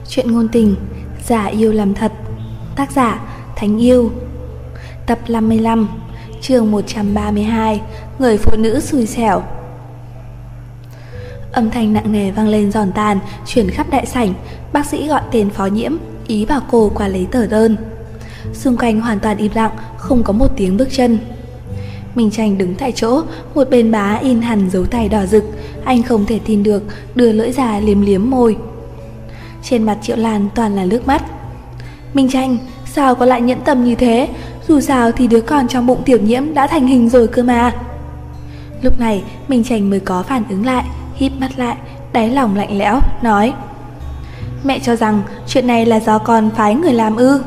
Chuyện ngôn tình, giả yêu làm thật. Tác giả Thánh Yêu. Tập 55, chương 132, người phụ nữ xui xẻo. Âm thanh nặng nề vang lên giòn tan, truyền khắp đại sảnh. Bác sĩ gọi tên Phó Nhiễm, ý bảo cô qua lấy tờ đơn. Xung quanh hoàn toàn im lặng, không có một tiếng bước chân. Minh Tranh đứng tại chỗ, một bên má in hẳn dấu tay đỏ rực. Anh không thể tin được, đưa lưỡi ra liếm liếm môi. Trên mặt Triệu Lan toàn là nước mắt. Minh Tranh, sao có lại nhẫn tâm như thế? Dù sao thì đứa con trong bụng Tiểu Nhiễm đã thành hình rồi cơ mà. Lúc này Minh Tranh mới có phản ứng lại, híp mắt lại, đáy lòng lạnh lẽo, nói: Mẹ cho rằng chuyện này là do con phái người làm ư?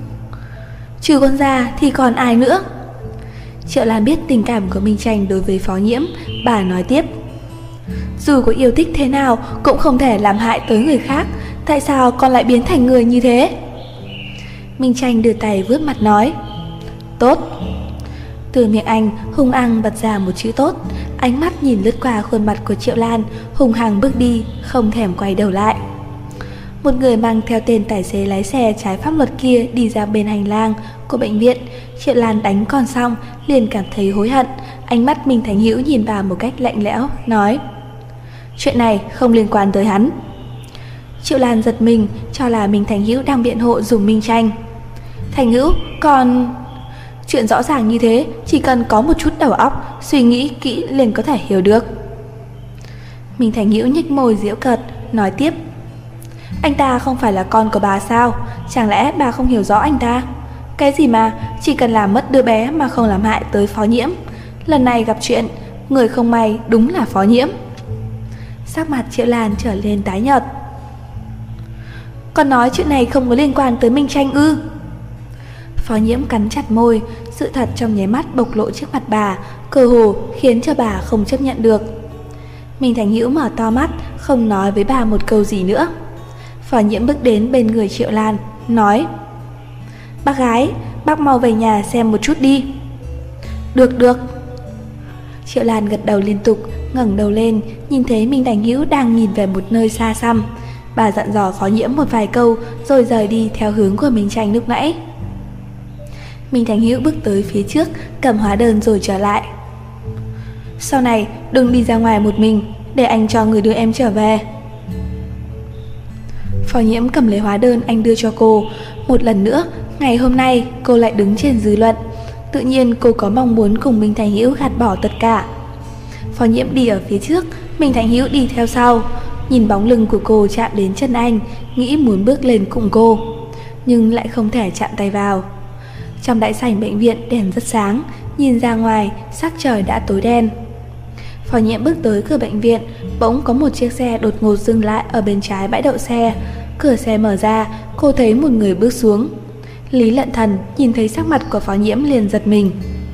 Trừ con ra thì còn ai nữa? Triệu Lan biết tình cảm của Minh Tranh đối với Phó Nhiễm, bà nói tiếp: Dù có yêu thích thế nào cũng không thể làm hại tới người khác. Tại sao con lại biến thành người như thế? Minh Tranh đưa tay vuốt mặt nói: Tốt. Từ miệng anh hung hăng bật ra một chữ tốt. Ánh mắt nhìn lướt qua khuôn mặt của Triệu Lan, hung hăng bước đi, không thèm quay đầu lại. Một người mang theo tên tài xế lái xe trái pháp luật kia đi ra bên hành lang của bệnh viện. Triệu Lan đánh con xong liền cảm thấy hối hận. Ánh mắt Minh Thành Hữu nhìn vào một cách lạnh lẽo, nói: Chuyện này không liên quan tới hắn. Triệu Lan giật mình, cho là Minh Thành Hữu đang biện hộ dùng Minh Tranh. Thành Hữu, còn... Chuyện rõ ràng như thế, chỉ cần có một chút đầu óc, suy nghĩ kỹ liền có thể hiểu được. Minh Thành Hữu nhếch môi giễu cợt, nói tiếp: Anh ta không phải là con của bà sao? Chẳng lẽ bà không hiểu rõ anh ta? Cái gì mà chỉ cần làm mất đứa bé mà không làm hại tới Phó Nhiễm. Lần này gặp chuyện, người không may đúng là Phó Nhiễm. Sắc mặt Triệu Lan trở lên tái nhợt. Con nói chuyện này không có liên quan tới Minh Tranh ư? Phó Nhiễm cắn chặt môi, sự thật trong nháy mắt bộc lộ trước mặt bà, cơ hồ khiến cho bà không chấp nhận được. Minh Thành Hữu mở to mắt, không nói với bà một câu gì nữa. Phó Nhiễm bước đến bên người Triệu Lan, nói: Bác gái, bác mau về nhà xem một chút đi. Được. Triệu Lan gật đầu liên tục, ngẩng đầu lên, nhìn thấy Minh Thành Hữu đang nhìn về một nơi xa xăm. Bà dặn dò Phó Nhiễm một vài câu rồi rời đi theo hướng của Minh Tranh lúc nãy. Minh Thành Hữu bước tới phía trước, cầm hóa đơn rồi trở lại. Sau này đừng đi ra ngoài một mình, để anh cho người đưa em trở về. Phó Nhiễm cầm lấy hóa đơn anh đưa cho cô. Một lần nữa, ngày hôm nay cô lại đứng trên dư luận. Tự nhiên cô có mong muốn cùng Minh Thành Hữu gạt bỏ tất cả. Phó Nhiễm đi ở phía trước, Minh Thành Hữu đi theo sau. Nhìn bóng lưng của cô chạm đến chân anh, nghĩ muốn bước lên cùng cô, nhưng lại không thể chạm tay vào. Trong đại sảnh bệnh viện đèn rất sáng, nhìn ra ngoài sắc trời đã tối đen. Phó Nhiễm bước tới cửa bệnh viện, bỗng có một chiếc xe đột ngột dừng lại ở bên trái bãi đậu xe. Cửa xe mở ra, cô thấy một người bước xuống. Lý Lận Thần nhìn thấy sắc mặt của Phó Nhiễm liền giật mình.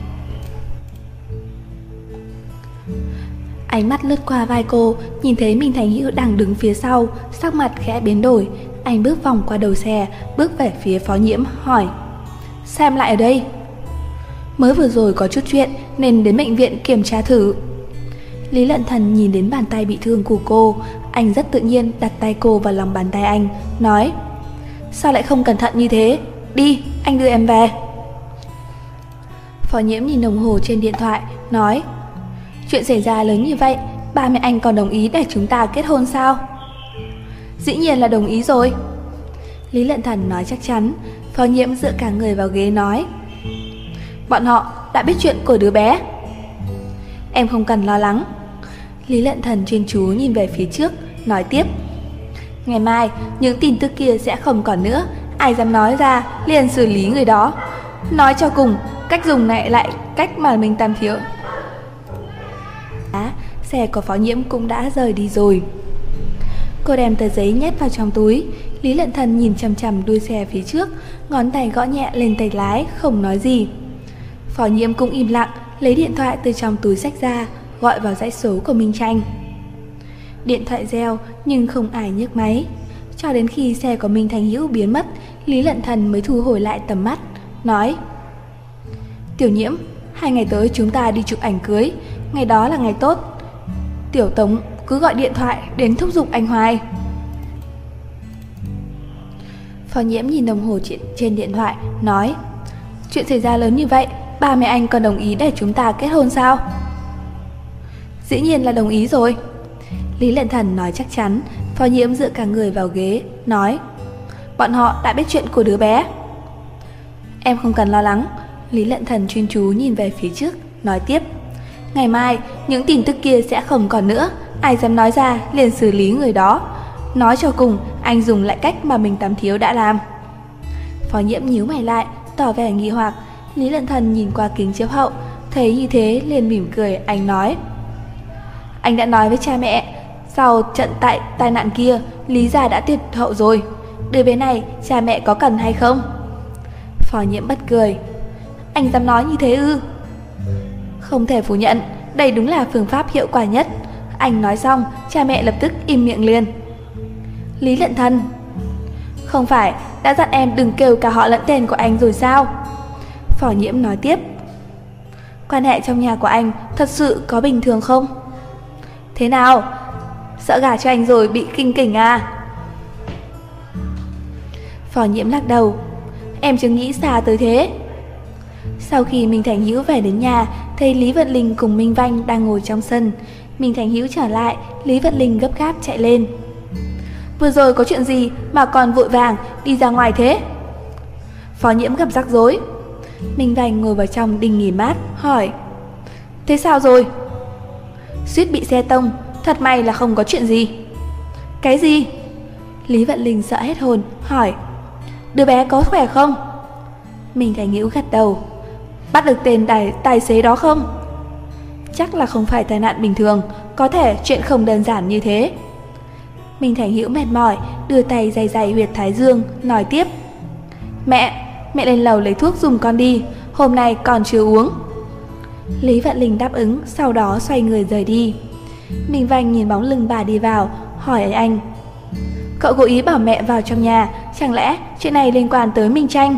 Ánh mắt lướt qua vai cô, nhìn thấy Minh Thành Hữu đang đứng phía sau, sắc mặt khẽ biến đổi. Anh bước vòng qua đầu xe, bước về phía Phó Nhiễm, hỏi: Sao em lại ở đây? Mới vừa rồi có chút chuyện nên đến bệnh viện kiểm tra thử. Lý Lận Thần nhìn đến bàn tay bị thương của cô, anh rất tự nhiên đặt tay cô vào lòng bàn tay anh, nói: Sao lại không cẩn thận như thế? Đi, anh đưa em về. Phó Nhiễm nhìn đồng hồ trên điện thoại, nói: Chuyện xảy ra lớn như vậy, ba mẹ anh còn đồng ý để chúng ta kết hôn sao? Dĩ nhiên là đồng ý rồi. Lý Lận Thần nói chắc chắn. Phó Nhiễm dựa cả người vào ghế nói: Bọn họ đã biết chuyện của đứa bé. Em không cần lo lắng. Lý Lận Thần chuyên chú nhìn về phía trước, nói tiếp: Ngày mai những tin tức kia sẽ không còn nữa. Ai dám nói ra liền xử lý người đó. Nói cho cùng, cách dùng này lại cách mà mình tam thiếu. Xe của Phó Nhiễm cũng đã rời đi rồi. Cô đem tờ giấy nhét vào trong túi. Lý Lận Thần nhìn chằm chằm đuôi xe phía trước, ngón tay gõ nhẹ lên tay lái, không nói gì. Phó Nhiễm cũng im lặng, lấy điện thoại từ trong túi xách ra, gọi vào dãy số của Minh Tranh. Điện thoại reo nhưng không ai nhấc máy. Cho đến khi xe của Minh Thành Hữu biến mất, Lý Lận Thần mới thu hồi lại tầm mắt, nói: Tiểu Nhiễm, 2 ngày tới chúng ta đi chụp ảnh cưới. Ngày đó là ngày tốt. Tiểu Tống cứ gọi điện thoại đến thúc giục anh hoài. Phó Nhiễm nhìn đồng hồ trên điện thoại, nói: chuyện xảy ra lớn như vậy, ba mẹ anh còn đồng ý để chúng ta kết hôn sao? Dĩ nhiên là đồng ý rồi. Lý Lệ Thần nói chắc chắn. Phó Nhiễm dựa cả người vào ghế, nói: bọn họ đã biết chuyện của đứa bé. Em không cần lo lắng. Lý Lệ Thần chuyên chú nhìn về phía trước, nói tiếp: ngày mai những tin tức kia sẽ không còn nữa, ai dám nói ra liền xử lý người đó. Nói cho cùng, anh dùng lại cách mà mình Tam Thiếu đã làm. Phó Nhiễm nhíu mày lại, tỏ vẻ nghi hoặc. Lý Lệ Thần nhìn qua kính chiếu hậu, thấy như thế liền mỉm cười, anh nói: anh đã nói với cha mẹ, sau trận tai nạn kia, Lý gia đã tuyệt hậu rồi. Đứa bé này cha mẹ có cần hay không? Phó Nhiễm bật cười: anh dám nói như thế ư? Không thể phủ nhận, đây đúng là phương pháp hiệu quả nhất. Anh nói xong, cha mẹ lập tức im miệng liền. Lý Lệ Thần: không phải đã dặn em đừng kêu cả họ lẫn tên của anh rồi sao? Phó Nhiễm nói tiếp: quan hệ trong nhà của anh thật sự có bình thường không? Thế nào? Sợ gả cho anh rồi bị kinh kỉnh à? Phó Nhiễm lắc đầu: em chưa nghĩ xa tới thế. Sau khi Minh Thành Hữu về đến nhà, thấy Lý Vận Linh cùng Minh Vanh đang ngồi trong sân. Minh Thành Hữu trở lại, Lý Vận Linh gấp gáp chạy lên: vừa rồi có chuyện gì mà còn vội vàng đi ra ngoài thế? Phó Nhiễm gặp rắc rối. Minh Vanh ngồi vào trong đình nghỉ mát, hỏi: thế sao rồi? Suýt bị xe tông, thật may là không có chuyện gì. Cái gì? Lý Vận Linh sợ hết hồn, hỏi: đứa bé có khỏe không? Minh Thành Hữu gật đầu: bắt được tên tài xế đó không? Chắc là không phải tai nạn bình thường, có thể chuyện không đơn giản như thế. Minh Thành Hữu mệt mỏi, đưa tay day huyệt thái dương, nói tiếp: mẹ lên lầu lấy thuốc dùng con đi, hôm nay còn chưa uống. Lý Vận Linh đáp ứng, sau đó xoay người rời đi. Minh Vanh nhìn bóng lưng bà đi vào, hỏi anh: cậu cố ý bảo mẹ vào trong nhà, chẳng lẽ chuyện này liên quan tới Minh Tranh?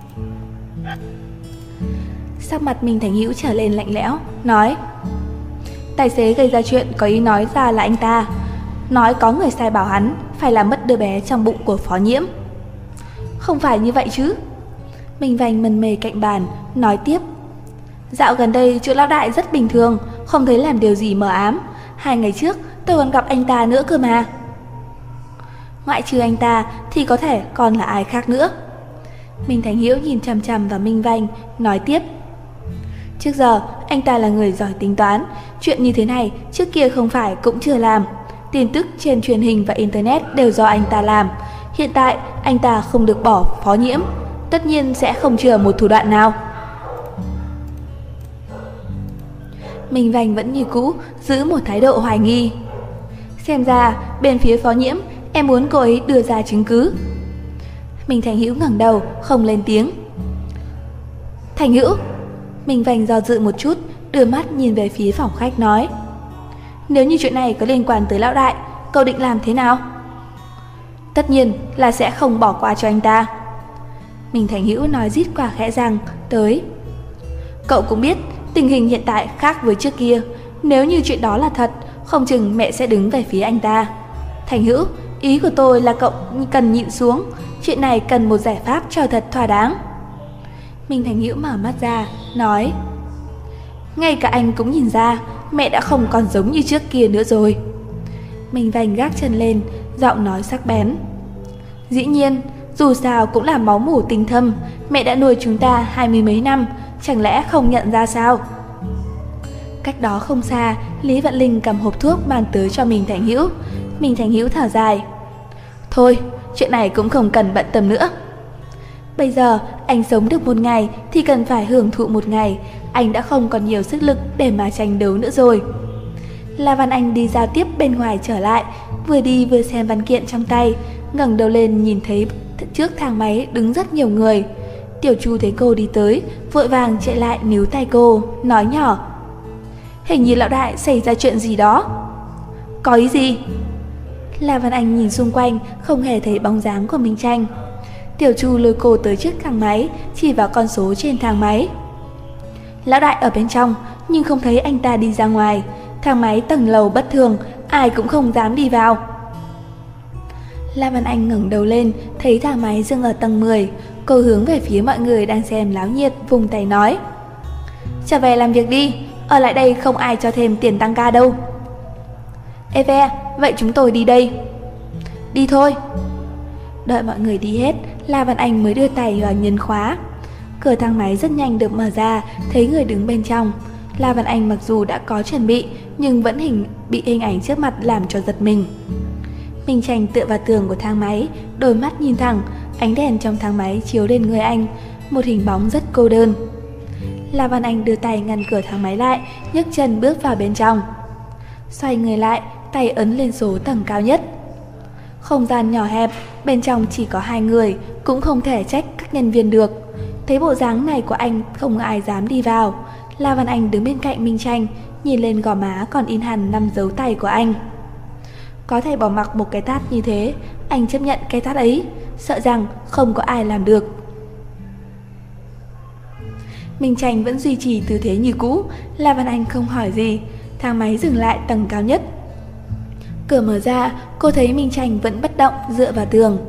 Sắc mặt Minh Thành Hữu trở lên lạnh lẽo, nói: tài xế gây ra chuyện có ý nói ra là anh ta, nói có người sai bảo hắn phải làm mất đứa bé trong bụng của Phó Nhiễm. Không phải như vậy chứ? Minh Vanh mân mê cạnh bàn, nói tiếp: dạo gần đây chỗ lão đại rất bình thường, không thấy làm điều gì mờ ám. 2 ngày trước tôi còn gặp anh ta nữa cơ mà. Ngoại trừ anh ta thì có thể còn là ai khác nữa? Minh Thành Hữu nhìn chằm chằm vào Minh Vanh, nói tiếp: trước giờ anh ta là người giỏi tính toán, chuyện như thế này trước kia không phải cũng chưa làm. Tin tức trên truyền hình và internet đều do anh ta làm. Hiện tại anh ta không được bỏ Phó Nhiễm, tất nhiên sẽ không chừa một thủ đoạn nào. Minh Vanh vẫn như cũ giữ một thái độ hoài nghi. Xem ra bên phía Phó Nhiễm em muốn cô ấy đưa ra chứng cứ. Minh Thành Hữu ngẩng đầu, không lên tiếng. Thành Hữu. Minh Vanh do dự một chút, đưa mắt nhìn về phía phòng khách, nói: nếu như chuyện này có liên quan tới lão đại, cậu định làm thế nào? Tất nhiên là sẽ không bỏ qua cho anh ta. Minh Thành Hữu nói rít qua khẽ rằng: tới. Cậu cũng biết tình hình hiện tại khác với trước kia, nếu như chuyện đó là thật, không chừng mẹ sẽ đứng về phía anh ta. Thành Hữu, ý của tôi là cậu cần nhịn xuống, chuyện này cần một giải pháp cho thật thỏa đáng. Minh Thành Hữu mở mắt ra, nói: ngay cả anh cũng nhìn ra mẹ đã không còn giống như trước kia nữa rồi. Minh Vanh gác chân lên, giọng nói sắc bén: dĩ nhiên, dù sao cũng là máu mủ tình thâm, mẹ đã nuôi chúng ta 20 mấy năm, chẳng lẽ không nhận ra sao? Cách đó không xa, Lý Vận Linh cầm hộp thuốc mang tới cho Minh Thành Hữu. Minh Thành Hữu thở dài: thôi, chuyện này cũng không cần bận tâm nữa. Bây giờ anh sống được một ngày thì cần phải hưởng thụ một ngày, anh đã không còn nhiều sức lực để mà tranh đấu nữa rồi. La Văn Anh đi giao tiếp bên ngoài trở lại, vừa đi vừa xem văn kiện trong tay, ngẩng đầu lên nhìn thấy trước thang máy đứng rất nhiều người. Tiểu Chu thấy cô đi tới, vội vàng chạy lại níu tay cô, nói nhỏ: hình như lão đại xảy ra chuyện gì đó. Có ý gì? La Văn Anh nhìn xung quanh, không hề thấy bóng dáng của Minh Tranh. Tiểu Chu lôi cô tới trước thang máy, chỉ vào con số trên thang máy. Lão đại ở bên trong, nhưng không thấy anh ta đi ra ngoài. Thang máy tầng lầu bất thường, ai cũng không dám đi vào. La Văn Anh ngẩng đầu lên, thấy thang máy dừng ở tầng 10. Cô hướng về phía mọi người đang xem náo nhiệt, vùng tay nói: trở về làm việc đi, ở lại đây không ai cho thêm tiền tăng ca đâu. Eve, vậy chúng tôi đi đây. Đi thôi. Đợi mọi người đi hết, La Văn Anh mới đưa tay vào nhấn khóa. Cửa thang máy rất nhanh được mở ra, thấy người đứng bên trong. La Văn Anh mặc dù đã có chuẩn bị, nhưng vẫn bị hình ảnh trước mặt làm cho giật mình. Minh Tranh tựa vào tường của thang máy, đôi mắt nhìn thẳng, ánh đèn trong thang máy chiếu lên người anh, một hình bóng rất cô đơn. La Văn Anh đưa tay ngăn cửa thang máy lại, nhấc chân bước vào bên trong. Xoay người lại, tay ấn lên số tầng cao nhất. Không gian nhỏ hẹp, bên trong chỉ có 2 người, cũng không thể trách các nhân viên được. Thấy bộ dáng này của anh không ai dám đi vào. La Văn Anh đứng bên cạnh Minh Tranh, nhìn lên gò má còn in hẳn 5 dấu tay của anh. Có thể bỏ mặc một cái tát như thế, anh chấp nhận cái tát ấy, sợ rằng không có ai làm được. Minh Tranh vẫn duy trì tư thế như cũ. La Văn Anh không hỏi gì. Thang máy dừng lại tầng cao nhất. Cửa mở ra, cô thấy Minh Tranh vẫn bất động dựa vào tường.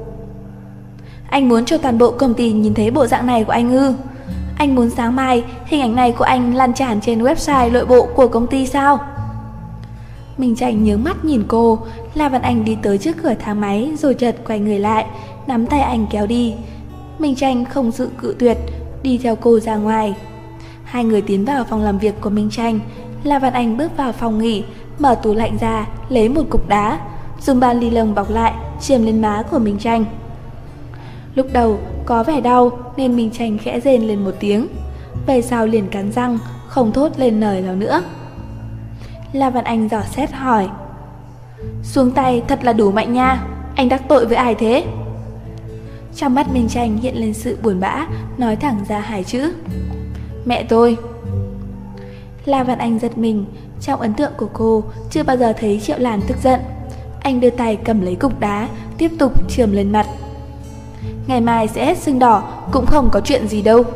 Anh muốn cho toàn bộ công ty nhìn thấy bộ dạng này của anh ư? Anh muốn sáng mai hình ảnh này của anh lan tràn trên website nội bộ của công ty sao? Minh Tranh nhướng mắt nhìn cô. La Văn Anh đi tới trước cửa thang máy rồi chợt quay người lại, nắm tay anh kéo đi. Minh Tranh không dự cự tuyệt, đi theo cô ra ngoài. 2 người tiến vào phòng làm việc của Minh Tranh. La Văn Anh bước vào phòng nghỉ, mở tủ lạnh ra, lấy một cục đá, dùng bao ni lông bọc lại, chườm lên má của Minh Tranh. Lúc đầu có vẻ đau nên Minh Tranh khẽ rên lên một tiếng, về sau liền cắn răng, không thốt lên lời nào nữa. La Văn Anh dò xét hỏi: xuống tay thật là đủ mạnh nha, anh đắc tội với ai thế? Trong mắt Minh Tranh hiện lên sự buồn bã, nói thẳng ra 2 chữ: mẹ tôi. La Văn Anh giật mình, trong ấn tượng của cô chưa bao giờ thấy Triệu Lan tức giận. Anh đưa tay cầm lấy cục đá, tiếp tục chườm lên mặt. Ngày mai sẽ hết sưng đỏ, cũng không có chuyện gì đâu.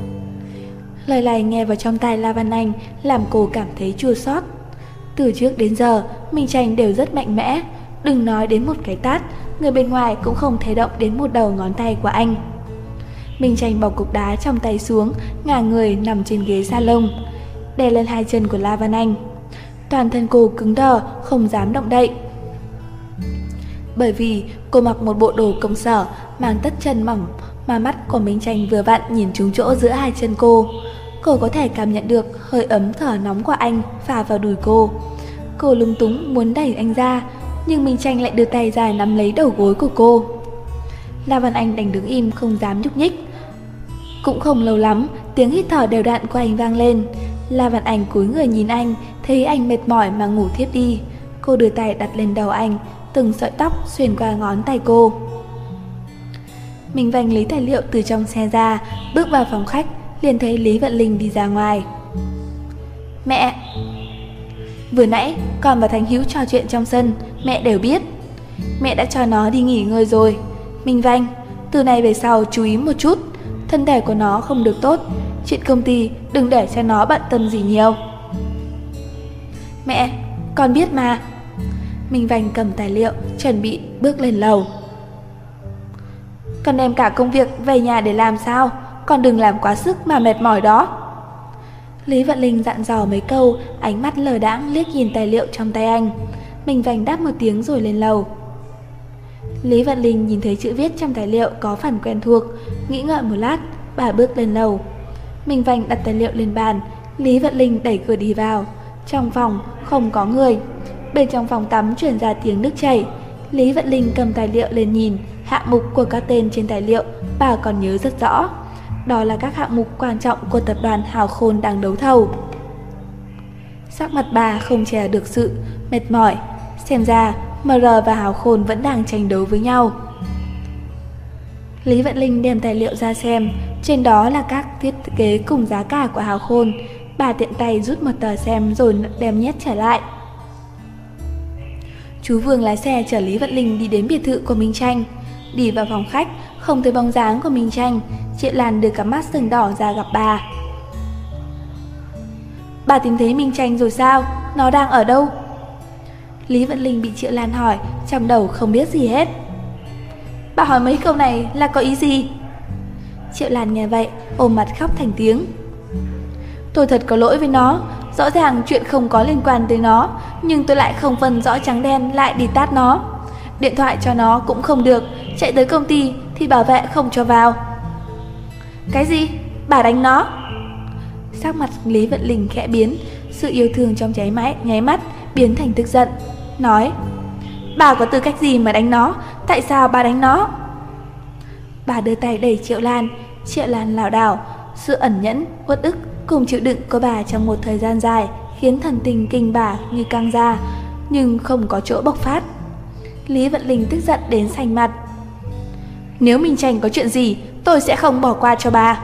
Lời này nghe vào trong tai La Văn Anh làm cô cảm thấy chua xót. Từ trước đến giờ, Minh Tranh đều rất mạnh mẽ, đừng nói đến một cái tát, người bên ngoài cũng không thể động đến một đầu ngón tay của anh. Minh Tranh bỏ cục đá trong tay xuống, ngả người nằm trên ghế salon, đè lên 2 chân của La Văn Anh. Toàn thân cô cứng đờ, không dám động đậy. Bởi vì cô mặc một bộ đồ công sở, mang tất chân mỏng, mà mắt của Minh Tranh vừa vặn nhìn trúng chỗ giữa 2 chân cô. Cô có thể cảm nhận được hơi ấm thở nóng của anh phả vào đùi cô. Cô lúng túng muốn đẩy anh ra, nhưng Minh Tranh lại đưa tay dài nắm lấy đầu gối của cô. La Văn Anh đành đứng im không dám nhúc nhích. Cũng không lâu lắm, tiếng hít thở đều đặn của anh vang lên. La Văn Anh cúi người nhìn anh, thấy anh mệt mỏi mà ngủ thiếp đi. Cô đưa tay đặt lên đầu anh, từng sợi tóc xuyên qua ngón tay cô. Minh Vành lấy tài liệu từ trong xe ra, bước vào phòng khách, liền thấy Lý Vận Linh đi ra ngoài. Mẹ! Vừa nãy con và Thành Hữu trò chuyện trong sân, mẹ đều biết. Mẹ đã cho nó đi nghỉ ngơi rồi. Minh Vành, từ nay về sau chú ý một chút, thân thể của nó không được tốt, chuyện công ty đừng để cho nó bận tâm gì nhiều. Mẹ, con biết mà. Minh Vành cầm tài liệu, chuẩn bị bước lên lầu. Con đem cả công việc về nhà để làm sao? Con đừng làm quá sức mà mệt mỏi đó. Lý Vận Linh dặn dò mấy câu, ánh mắt lờ đãng liếc nhìn tài liệu trong tay anh. Minh Vành đáp một tiếng rồi lên lầu. Lý Vận Linh nhìn thấy chữ viết trong tài liệu có phần quen thuộc, nghĩ ngợi một lát, bà bước lên lầu. Minh Vành đặt tài liệu lên bàn, Lý Vận Linh đẩy cửa đi vào. Trong phòng không có người. Bên trong phòng tắm truyền ra tiếng nước chảy. Lý Vận Linh cầm tài liệu lên nhìn, hạng mục của các tên trên tài liệu bà còn nhớ rất rõ. Đó là các hạng mục quan trọng của tập đoàn Hào Khôn đang đấu thầu. Sắc mặt bà không che được sự mệt mỏi. Xem ra MR và Hào Khôn vẫn đang tranh đấu với nhau. Lý Vận Linh đem tài liệu ra xem. Trên đó là các thiết kế cùng giá cả của Hào Khôn. Bà tiện tay rút một tờ xem rồi đem nhét trở lại. Chú Vương lái xe chở Lý Vận Linh đi đến biệt thự của Minh Tranh. Đi vào phòng khách, không thấy bóng dáng của Minh Tranh. Triệu Lan đưa cặp mắt sừng đỏ ra gặp bà. Bà tìm thấy Minh Tranh rồi sao? Nó đang ở đâu? Lý Vận Linh bị Triệu Lan hỏi, trong đầu không biết gì hết. bà hỏi mấy câu này là có ý gì? Triệu Lan nghe vậy, ôm mặt khóc thành tiếng. Tôi thật có lỗi với nó, rõ ràng chuyện không có liên quan tới nó, nhưng tôi lại không phân rõ trắng đen lại đi tát nó. Điện thoại cho nó cũng không được, chạy tới công ty thì bảo vệ không cho vào. Cái gì? Bà đánh nó? Sắc mặt Lý Vận Linh khẽ biến, sự yêu thương trong nháy mắt biến thành tức giận, nói: Bà có tư cách gì mà đánh nó? Tại sao bà đánh nó? Bà đưa tay đẩy Triệu Lan lảo đảo. Sự ẩn nhẫn, uất ức cùng chịu đựng của bà trong một thời gian dài khiến thần tình kinh bà như căng ra, nhưng không có chỗ bộc phát. Lý Vận Linh tức giận đến xanh mặt. Nếu Minh Tranh có chuyện gì, tôi sẽ không bỏ qua cho bà.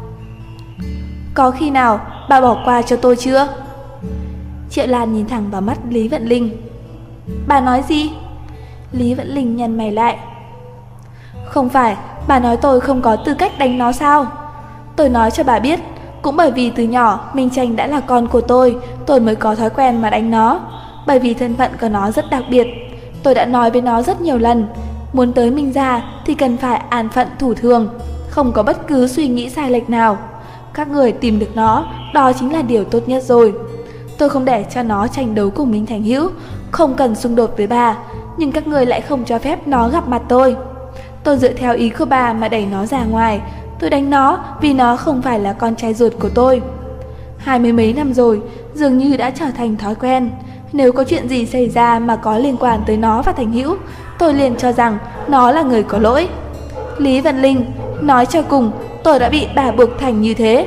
Có khi nào bà bỏ qua cho tôi chưa? Triệu Lan nhìn thẳng vào mắt Lý Vận Linh. Bà nói gì? Lý Vận Linh nhăn mày lại. Không phải bà nói tôi không có tư cách đánh nó sao? Tôi nói cho bà biết, cũng bởi vì từ nhỏ Minh Tranh đã là con của tôi mới có thói quen mà đánh nó. Bởi vì thân phận của nó rất đặc biệt, tôi đã nói với nó rất nhiều lần, muốn tới Minh gia thì cần phải an phận thủ thường, không có bất cứ suy nghĩ sai lệch nào. Các người tìm được nó, đó chính là điều tốt nhất rồi. Tôi không để cho nó tranh đấu cùng Minh Thành Hữu, không cần xung đột với bà, nhưng các người lại không cho phép nó gặp mặt tôi. Tôi dựa theo ý của bà mà đẩy nó ra ngoài. Tôi đánh nó vì nó không phải là con trai ruột của tôi. 20 mấy năm rồi, dường như đã trở thành thói quen. Nếu có chuyện gì xảy ra mà có liên quan tới nó và Thành Hữu, tôi liền cho rằng nó là người có lỗi. Lý Vận Linh, nói cho cùng, tôi đã bị bà buộc thành như thế.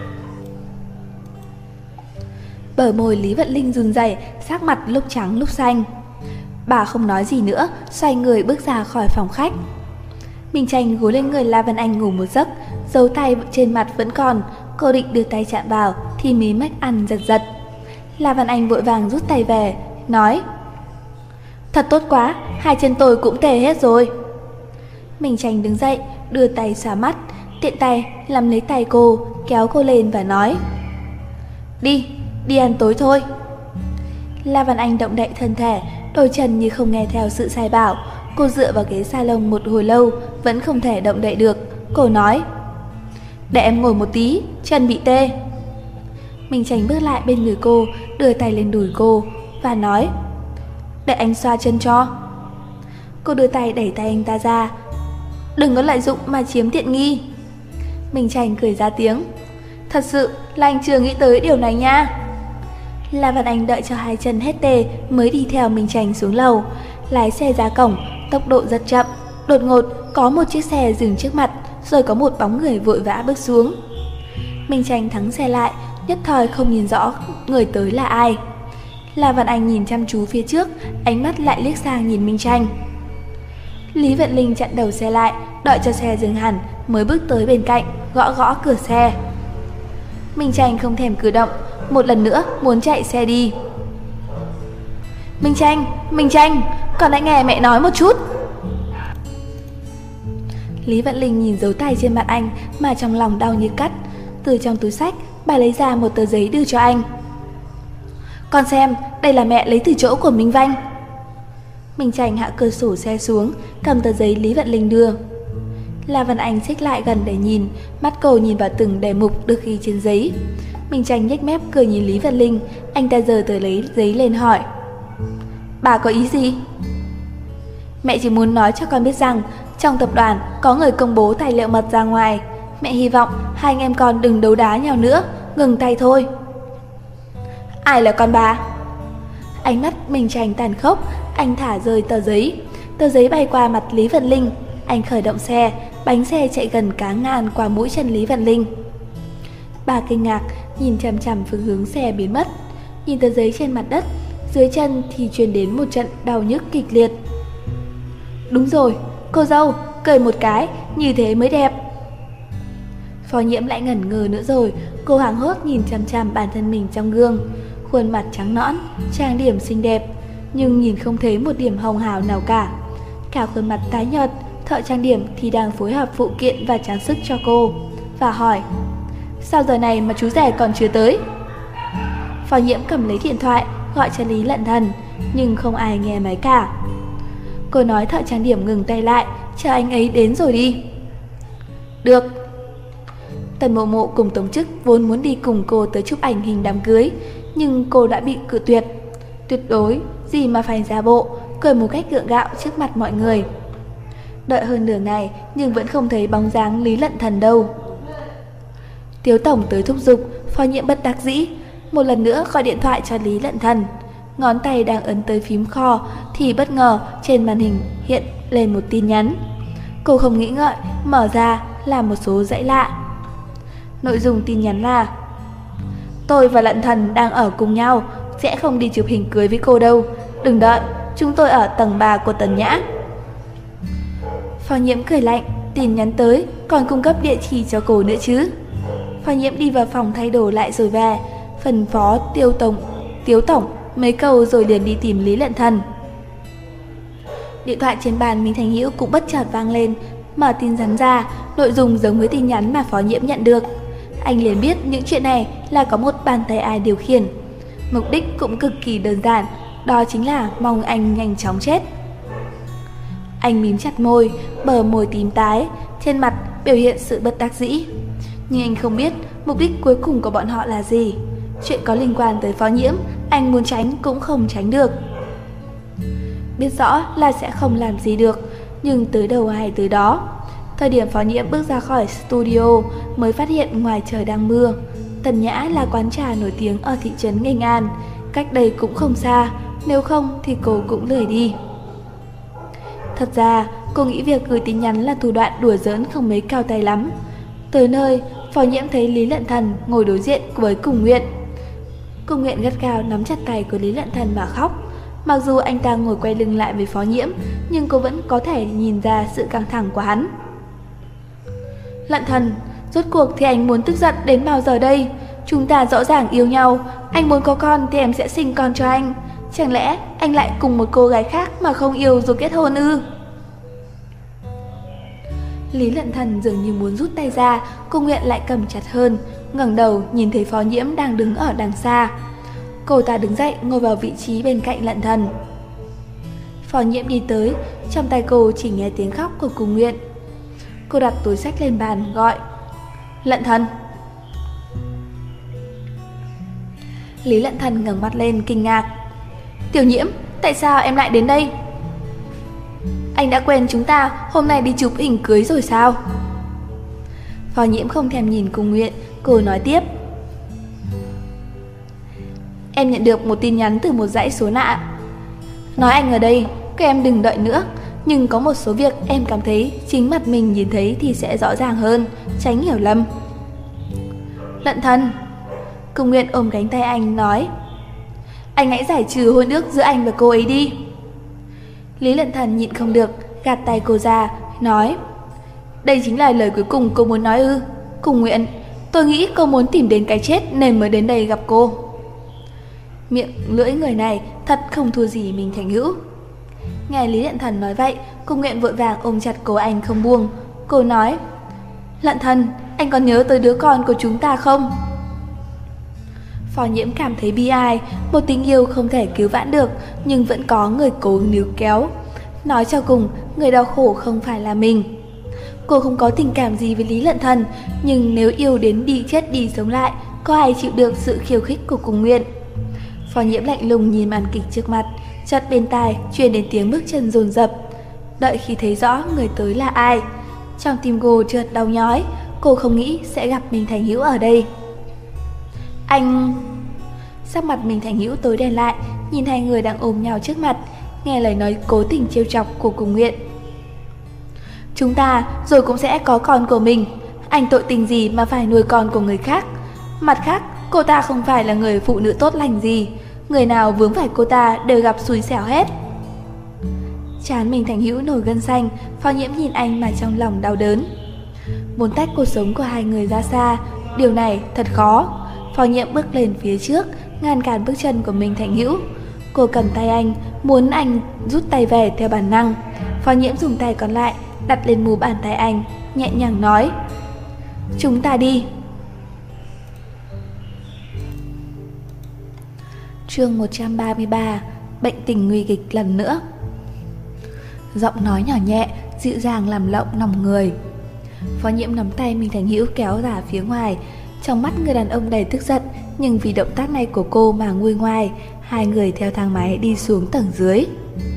Bờ môi Lý Vận Linh run rẩy, sắc mặt lúc trắng lúc xanh. Bà không nói gì nữa, xoay người bước ra khỏi phòng khách. Minh Tranh gối lên người La Văn Anh ngủ một giấc, dấu tay trên mặt vẫn còn. Cô định đưa tay chạm vào thì mí mắt ăn giật giật. La Văn Anh vội vàng rút tay về, nói: Thật tốt quá, hai chân tôi cũng tê hết rồi. Minh Tranh đứng dậy, đưa tay xóa mắt, tiện tay làm lấy tay cô, kéo cô lên và nói: Đi ăn tối thôi. La Văn Anh động đậy thân thể, đôi chân như không nghe theo sự sai bảo. Cô dựa vào ghế salon một hồi lâu, vẫn không thể động đậy được. Cô nói: Để em ngồi một tí, chân bị tê. Minh Tranh bước lại bên người cô, đưa tay lên đùi cô và nói: Để anh xoa chân cho. Cô đưa tay đẩy tay anh ta ra. Đừng có lợi dụng mà chiếm tiện nghi. Minh Tranh cười ra tiếng: Thật sự là anh chưa nghĩ tới điều này nha. La Văn Anh đợi cho hai chân hết tê mới đi theo Minh Tranh xuống lầu. Lái xe ra cổng, tốc độ rất chậm. Đột ngột có một chiếc xe dừng trước mặt, rồi có một bóng người vội vã bước xuống. Minh Tranh thắng xe lại, nhất thời không nhìn rõ người tới là ai. La Văn Anh nhìn chăm chú phía trước, ánh mắt lại liếc sang nhìn Minh Tranh. Lý Vận Linh chặn đầu xe lại, đợi cho xe dừng hẳn mới bước tới bên cạnh, gõ gõ cửa xe. Minh Tranh không thèm cử động, một lần nữa muốn chạy xe đi. Minh Tranh, con hãy nghe mẹ nói một chút. Lý Vận Linh nhìn dấu tay trên mặt anh mà trong lòng đau như cắt. Từ trong túi xách, bà lấy ra một tờ giấy đưa cho anh. Con xem, đây là mẹ lấy từ chỗ của Minh Vanh. Minh Tranh hạ cửa sổ xe xuống, cầm tờ giấy Lý Vận Linh đưa. La Văn Anh xích lại gần để nhìn, mắt cô nhìn vào từng đề mục được ghi trên giấy. Minh Tranh nhếch mép cười nhìn Lý Vận Linh, anh ta giơ tờ lấy giấy lên hỏi: Bà có ý gì? Mẹ chỉ muốn nói cho con biết rằng trong tập đoàn có người công bố tài liệu mật ra ngoài. Mẹ hy vọng hai anh em con đừng đấu đá nhau nữa, ngừng tay thôi. Ai là con bà? Ánh mắt Minh Tranh tàn khốc, anh thả rơi tờ giấy. Tờ giấy bay qua mặt Lý Vận Linh. Anh khởi động xe, bánh xe chạy gần cá ngàn qua mũi chân Lý Vận Linh. Bà kinh ngạc nhìn chằm chằm phương hướng xe biến mất. Nhìn tờ giấy trên mặt đất, dưới chân thì truyền đến một trận đau nhức kịch liệt. Đúng rồi, cô dâu, cười một cái, như thế mới đẹp. Phó Nhiễm lại ngẩn ngơ nữa rồi. Cô hoảng hốt nhìn chằm chằm bản thân mình trong gương. Khuôn mặt trắng nõn, trang điểm xinh đẹp, nhưng nhìn không thấy một điểm hồng hào nào cả. Cả khuôn mặt tái nhợt, thợ trang điểm thì đang phối hợp phụ kiện và trang sức cho cô, và hỏi: Sao giờ này mà chú rể còn chưa tới? Phó Nhiễm cầm lấy điện thoại, gọi cho Lý Lận Thần, nhưng không ai nghe máy cả. Cô nói thợ trang điểm ngừng tay lại, chờ anh ấy đến rồi đi. Được. Tần Mộ Mộ cùng Tống Chức vốn muốn đi cùng cô tới chụp ảnh hình đám cưới, nhưng cô đã bị cự tuyệt. Tuyệt đối, gì mà phải giả bộ, cười một cách gượng gạo trước mặt mọi người. Đợi hơn nửa ngày nhưng vẫn không thấy bóng dáng Lý Lận Thần đâu. Tiếu tổng tới thúc giục, Phó Nhiễm bất đắc dĩ, một lần nữa gọi điện thoại cho Lý Lận Thần. Ngón tay đang ấn tới phím call thì bất ngờ trên màn hình hiện lên một tin nhắn. Cô không nghĩ ngợi, mở ra là một số dãy lạ. Nội dung tin nhắn là: tôi và Lận Thần đang ở cùng nhau, sẽ không đi chụp hình cưới với cô đâu. Đừng đợi, chúng tôi ở tầng 3 của Tần Nhã. Phó Nhiễm cười lạnh, tin nhắn tới còn cung cấp địa chỉ cho cô nữa chứ. Phó Nhiễm đi vào phòng thay đồ lại rồi về, phân phó Tiếu tổng mấy câu rồi liền đi tìm Lý Lận Thần. Điện thoại trên bàn Minh Thành Hữu cũng bất chợt vang lên, mở tin nhắn ra, nội dung giống với tin nhắn mà Phó Nhiễm nhận được. Anh liền biết những chuyện này là có một bàn tay ai điều khiển. Mục đích cũng cực kỳ đơn giản, đó chính là mong anh nhanh chóng chết. Anh mím chặt môi, bờ môi tím tái, trên mặt biểu hiện sự bất đắc dĩ. Nhưng anh không biết mục đích cuối cùng của bọn họ là gì. Chuyện có liên quan tới Phó Nhiễm, anh muốn tránh cũng không tránh được. Biết rõ là sẽ không làm gì được, nhưng tới đâu hay tới đó. Thời điểm Phó Nhiễm bước ra khỏi studio mới phát hiện ngoài trời đang mưa. Tần Nhã là quán trà nổi tiếng ở thị trấn Nghênh An, cách đây cũng không xa, nếu không thì cô cũng lười đi. Thật ra cô nghĩ việc gửi tin nhắn là thủ đoạn đùa giỡn không mấy cao tay lắm. Tới nơi, Phó Nhiễm thấy Lý Lận Thần ngồi đối diện với Cùng Nguyện. Cùng Nguyện gắt gao nắm chặt tay của Lý Lận Thần mà khóc. Mặc dù anh ta ngồi quay lưng lại với Phó Nhiễm, nhưng cô vẫn có thể nhìn ra sự căng thẳng của hắn. Lận Thần, rốt cuộc thì anh muốn tức giận đến bao giờ đây? Chúng ta rõ ràng yêu nhau, anh muốn có con thì em sẽ sinh con cho anh. Chẳng lẽ anh lại cùng một cô gái khác mà không yêu rồi kết hôn ư? Lý Lận Thần dường như muốn rút tay ra, cô Nguyện lại cầm chặt hơn, ngẩng đầu nhìn thấy Phó Nhiễm đang đứng ở đằng xa. Cô ta đứng dậy ngồi vào vị trí bên cạnh Lận Thần. Phó Nhiễm đi tới, trong tay cô chỉ nghe tiếng khóc của Cùng Nguyện. Cô đặt túi xách lên bàn gọi: Lận Thần. Lý Lận Thần ngẩng mặt lên kinh ngạc: Tiểu Nhiễm, tại sao em lại đến đây? Anh đã quên chúng ta hôm nay đi chụp hình cưới rồi sao? Phó Nhiễm không thèm nhìn Cùng Nguyện, cô nói tiếp: Em nhận được một tin nhắn từ một dãy số lạ. Nói anh ở đây, các em đừng đợi nữa. Nhưng có một số việc em cảm thấy chính mặt mình nhìn thấy thì sẽ rõ ràng hơn, tránh hiểu lầm. Lận Thần. Cùng Nguyện ôm cánh tay anh nói: Anh hãy giải trừ hôn ước giữa anh và cô ấy đi. Lý Lận Thần nhịn không được, gạt tay cô ra, nói: Đây chính là lời cuối cùng cô muốn nói ư? Cùng Nguyện, tôi nghĩ cô muốn tìm đến cái chết nên mới đến đây gặp cô. Miệng lưỡi người này thật không thua gì mình Thành Hữu. Nghe Lý Lận Thần nói vậy, Cùng Nguyện vội vàng ôm chặt cổ anh không buông. Cô nói: Lận Thần, anh còn nhớ tới đứa con của chúng ta không? Phó Nhiễm cảm thấy bi ai, một tình yêu không thể cứu vãn được, nhưng vẫn có người cố níu kéo. Nói cho cùng, người đau khổ không phải là mình. Cô không có tình cảm gì với Lý Lận Thần, nhưng nếu yêu đến đi chết đi sống lại, có ai chịu được sự khiêu khích của Cùng Nguyện? Phó Nhiễm lạnh lùng nhìn màn kịch trước mặt, chợt bên tai truyền đến tiếng bước chân dồn dập. Đợi khi thấy rõ người tới là ai, trong tim cô chợt đau nhói. Cô không nghĩ sẽ gặp mình Thành Hữu ở đây. Anh... Sắc mặt mình Thành Hữu tối đen lại, nhìn hai người đang ôm nhau trước mặt, nghe lời nói cố tình trêu chọc của Cùng Nguyện. Chúng ta rồi cũng sẽ có con của mình. Anh tội tình gì mà phải nuôi con của người khác? Mặt khác, cô ta không phải là người phụ nữ tốt lành gì. Người nào vướng phải cô ta đều gặp xui xẻo hết. Trán mình Thành Hữu nổi gân xanh. Phó Nhiễm nhìn anh mà trong lòng đau đớn. Muốn tách cuộc sống của hai người ra xa, điều này thật khó. Phó Nhiễm bước lên phía trước, ngăn cản bước chân của mình Thành Hữu. Cô cầm tay anh, muốn anh rút tay về theo bản năng. Phó Nhiễm dùng tay còn lại đặt lên mu bàn tay anh, nhẹ nhàng nói: Chúng ta đi. Chương 133: Bệnh tình nguy kịch lần nữa. Giọng nói nhỏ nhẹ, dịu dàng làm lộng lòng người. Phó Nhiễm nắm tay Minh Thành Hữu kéo ra phía ngoài. Trong mắt người đàn ông đầy tức giận, nhưng vì động tác này của cô mà nguôi ngoai. Hai người theo thang máy đi xuống tầng dưới.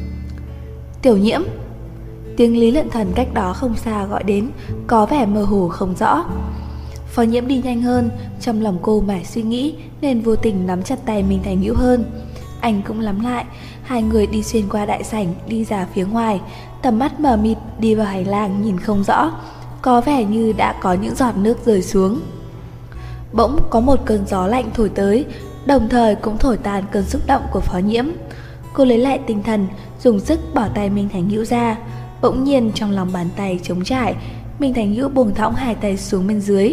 Tiểu Nhiễm. Tiếng Lý Lận Thần cách đó không xa gọi đến, có vẻ mơ hồ không rõ. Phó Nhiễm đi nhanh hơn, trong lòng cô mải suy nghĩ nên vô tình nắm chặt tay Minh Thành Hữu hơn. Anh cũng nắm lại. Hai người đi xuyên qua đại sảnh, đi ra phía ngoài. Tầm mắt mờ mịt đi vào hành lang nhìn không rõ, có vẻ như đã có những giọt nước rơi xuống. Bỗng có một cơn gió lạnh thổi tới, đồng thời cũng thổi tan cơn xúc động của Phó Nhiễm. Cô lấy lại tinh thần, dùng sức bỏ tay Minh Thành Hữu ra. Bỗng nhiên trong lòng bàn tay trống trải, Minh Thành Hữu buông thõng hai tay xuống bên dưới.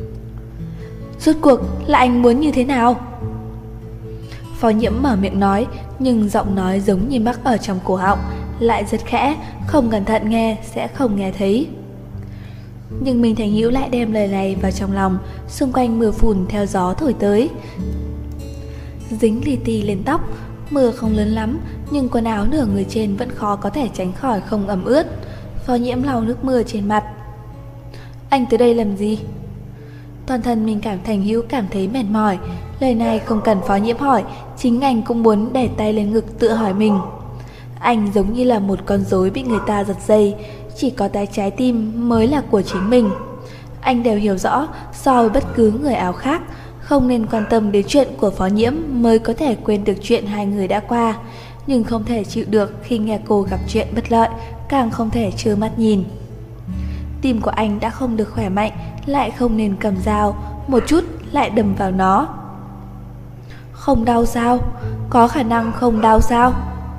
Rốt cuộc là anh muốn như thế nào? Phó Nhiễm mở miệng nói, nhưng giọng nói giống như mắc ở trong cổ họng, lại rất khẽ, không cẩn thận nghe sẽ không nghe thấy. Nhưng Minh Thành Hữu lại đem lời này vào trong lòng. Xung quanh mưa phùn theo gió thổi tới, dính li ti lên tóc. Mưa không lớn lắm, nhưng quần áo nửa người trên vẫn khó có thể tránh khỏi không ẩm ướt. Phó Nhiễm lau nước mưa trên mặt. Anh tới đây làm gì? Toàn thân Minh Thành Hữu cảm thấy mệt mỏi. Lời này không cần Phó Nhiễm hỏi, chính anh cũng muốn để tay lên ngực tự hỏi mình. Anh giống như là một con rối bị người ta giật dây, chỉ có trái tim mới là của chính mình. Anh đều hiểu rõ, so với bất cứ người áo khác, không nên quan tâm đến chuyện của Phó Nhiễm mới có thể quên được chuyện hai người đã qua. Nhưng không thể chịu được khi nghe cô gặp chuyện bất lợi, càng không thể trơ mắt nhìn. Tim của anh đã không được khỏe mạnh, lại không nên cầm dao, một chút lại đâm vào nó. Không đau sao? Có khả năng không đau sao?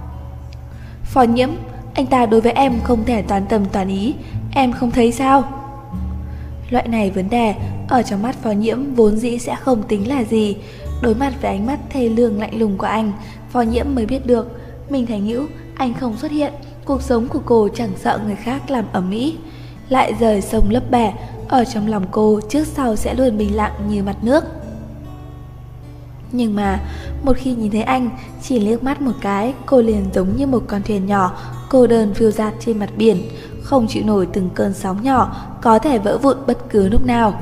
Phó Nhiễm, anh ta đối với em không thể toàn tâm toàn ý, em không thấy sao? Loại này vấn đề ở trong mắt Phó Nhiễm vốn dĩ sẽ không tính là gì. Đối mặt với ánh mắt thê lương lạnh lùng của anh, Phó Nhiễm mới biết được Minh Thành Hữu, anh không xuất hiện, cuộc sống của cô chẳng sợ người khác làm ầm ĩ. Lại rời sông lấp bè, ở trong lòng cô trước sau sẽ luôn bình lặng như mặt nước. Nhưng mà một khi nhìn thấy anh, chỉ liếc mắt một cái, cô liền giống như một con thuyền nhỏ cô đơn phiêu dạt trên mặt biển, không chịu nổi từng cơn sóng nhỏ, có thể vỡ vụn bất cứ lúc nào.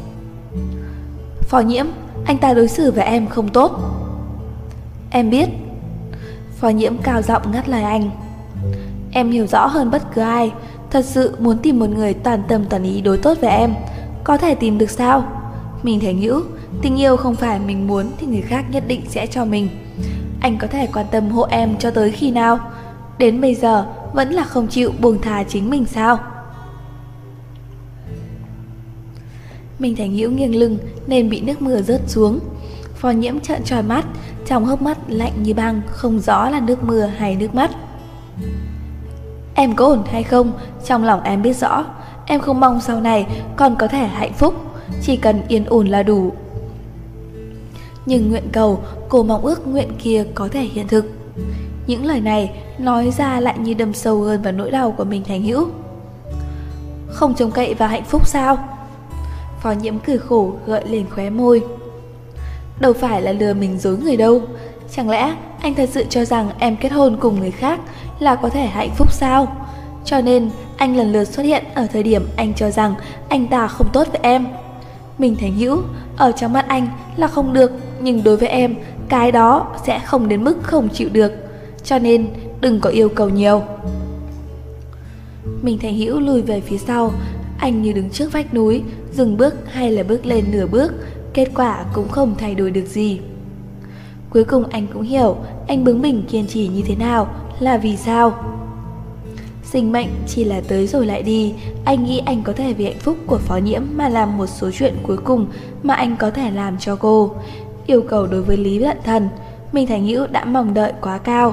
Phó Nhiễm, anh ta đối xử với em không tốt. Em biết. Phó Nhiễm cao giọng ngắt lời anh. Em hiểu rõ hơn bất cứ ai, thật sự muốn tìm một người toàn tâm toàn ý đối tốt với em, có thể tìm được sao? Mình Thành Hữu, tình yêu không phải mình muốn thì người khác nhất định sẽ cho mình. Anh có thể quan tâm hộ em cho tới khi nào? Đến bây giờ vẫn là không chịu buông thà chính mình sao? Minh Thành Hữu nghiêng lưng nên bị nước mưa rớt xuống. Phó Nhiễm trợn tròn mắt, trong hốc mắt lạnh như băng, không rõ là nước mưa hay nước mắt. Em có ổn hay không, trong lòng em biết rõ. Em không mong sau này còn có thể hạnh phúc, chỉ cần yên ổn là đủ. Nhưng nguyện cầu, cô mong ước nguyện kia có thể hiện thực. Những lời này nói ra lại như đâm sâu hơn vào nỗi đau của Minh Thành Hữu. Không trông cậy vào hạnh phúc sao? Phó Nhiễm cười khổ gợi lên khóe môi. Đâu phải là lừa mình dối người đâu. Chẳng lẽ anh thật sự cho rằng em kết hôn cùng người khác là có thể hạnh phúc sao? Cho nên anh lần lượt xuất hiện ở thời điểm anh cho rằng anh ta không tốt với em. Minh Thành Hữu, ở trong mắt anh là không được, nhưng đối với em, cái đó sẽ không đến mức không chịu được. Cho nên đừng có yêu cầu nhiều. Minh Thành Hữu lùi về phía sau, anh như đứng trước vách núi, dừng bước hay là bước lên nửa bước, kết quả cũng không thay đổi được gì. Cuối cùng anh cũng hiểu anh bướng bỉnh kiên trì như thế nào là vì sao. Sinh mệnh chỉ là tới rồi lại đi. Anh nghĩ anh có thể vì hạnh phúc của Phó Nhiễm mà làm một số chuyện cuối cùng mà anh có thể làm cho cô. Yêu cầu đối với Lý Lận Thần, Minh Thành Hữu đã mong đợi quá cao.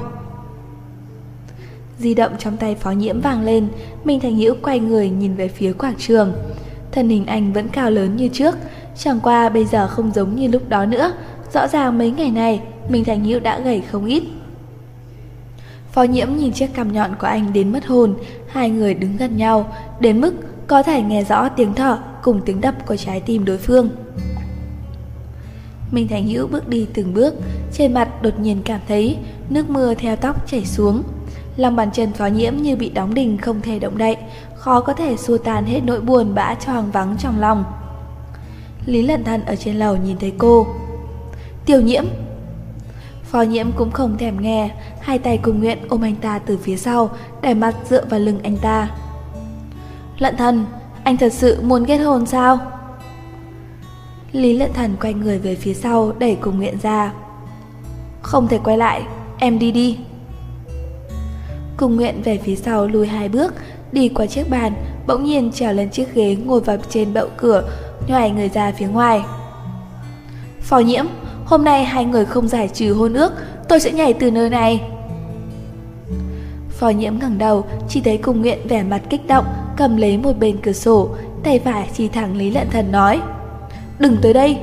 Di động trong tay Phó Nhiễm vang lên. Minh Thành Hữu quay người nhìn về phía quảng trường. Thân hình anh vẫn cao lớn như trước, chẳng qua bây giờ không giống như lúc đó nữa. Rõ ràng mấy ngày này Minh Thành Hữu đã gầy không ít. Phó Nhiễm nhìn chiếc cằm nhọn của anh đến mất hồn. Hai người đứng gần nhau đến mức có thể nghe rõ tiếng thở cùng tiếng đập của trái tim đối phương. Minh Thành Hữu bước đi từng bước, trên mặt đột nhiên cảm thấy nước mưa theo tóc chảy xuống. Lòng bàn chân Phó Nhiễm như bị đóng đinh không thể động đậy, khó có thể xua tan hết nỗi buồn bã choàng vắng trong lòng. Lý Lận Thần ở trên lầu nhìn thấy cô. Tiểu Nhiễm. Phó Nhiễm cũng không thèm nghe, hai tay cùng nguyện ôm anh ta từ phía sau, để mặt dựa vào lưng anh ta. Lận Thần, anh thật sự muốn kết hôn sao? Lý Lận Thần quay người về phía sau, đẩy cùng nguyện ra. Không thể quay lại, em đi đi. Cùng nguyện về phía sau lùi 2 bước, đi qua chiếc bàn, bỗng nhiên trèo lên chiếc ghế ngồi vào trên bậu cửa, nhoài người ra phía ngoài. Phó Nhiễm, hôm nay hai người không giải trừ hôn ước, tôi sẽ nhảy từ nơi này. Phó Nhiễm ngẩng đầu, chỉ thấy Cùng Nguyện vẻ mặt kích động, cầm lấy một bên cửa sổ, tay phải chỉ thẳng Lý Lận Thần nói: Đừng tới đây.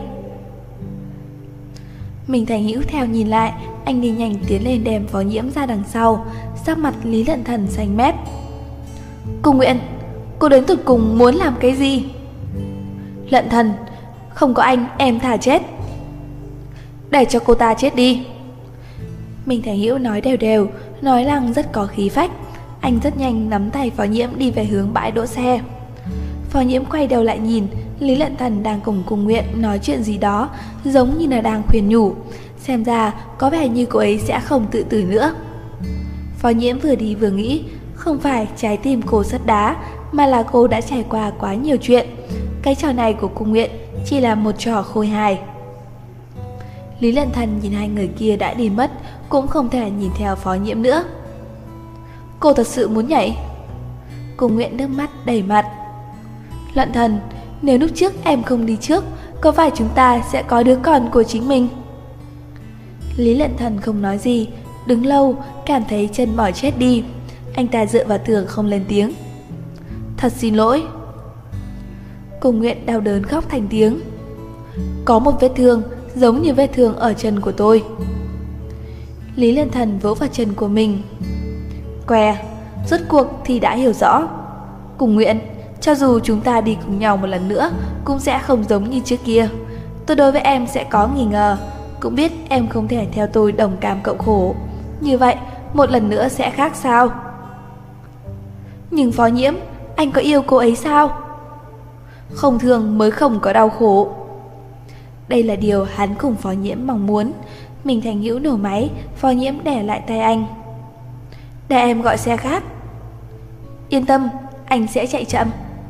Mình Thành Hữu theo nhìn lại, anh đi nhanh tiến lên đem Phó Nhiễm ra đằng sau, sắc mặt Lý Lận Thần xanh mét. Cùng Nguyện, cô đến tụt cùng muốn làm cái gì? Lận Thần, không có anh em thà chết. Để cho cô ta chết đi. Mình Thành Hữu nói đều đều, nói năng rất có khí phách. Anh rất nhanh nắm tay Phó Nhiễm đi về hướng bãi đỗ xe. Phó Nhiễm quay đầu lại nhìn, Lý Lận Thần đang cùng Cùng Nguyện nói chuyện gì đó, giống như là đang khuyên nhủ. Xem ra có vẻ như cô ấy sẽ không tự tử nữa. Phó Nhiễm vừa đi vừa nghĩ, không phải trái tim cô sắt đá, mà là cô đã trải qua quá nhiều chuyện. Cái trò này của Cùng Nguyện chỉ là một trò khôi hài. Lý Lận Thần nhìn hai người kia đã đi mất, cũng không thể nhìn theo Phó Nhiễm nữa. Cô thật sự muốn nhảy? Cùng Nguyện nước mắt đầy mặt. Lận Thần, nếu lúc trước em không đi trước, có phải chúng ta sẽ có đứa con của chính mình? Lý Lận Thần không nói gì, đứng lâu, cảm thấy chân mỏi chết đi. Anh ta dựa vào tường không lên tiếng. Thật xin lỗi. Cùng Nguyện đau đớn khóc thành tiếng. Có một vết thương giống như vết thương ở chân của tôi. Lý Lận Thần vỗ vào chân của mình. Què, rốt cuộc thì đã hiểu rõ. Cùng Nguyện, cho dù chúng ta đi cùng nhau một lần nữa cũng sẽ không giống như trước kia. Tôi đối với em sẽ có nghi ngờ, cũng biết em không thể theo tôi đồng cảm cộng khổ. Như vậy một lần nữa sẽ khác sao? Nhưng Phó Nhiễm, anh có yêu cô ấy sao? Không thương mới không có đau khổ. Đây là điều hắn cùng Phó Nhiễm mong muốn. Mình Thành Hữu nổ máy, Phó Nhiễm đè lại tay anh. Để em gọi xe khác. Yên tâm, anh sẽ chạy chậm.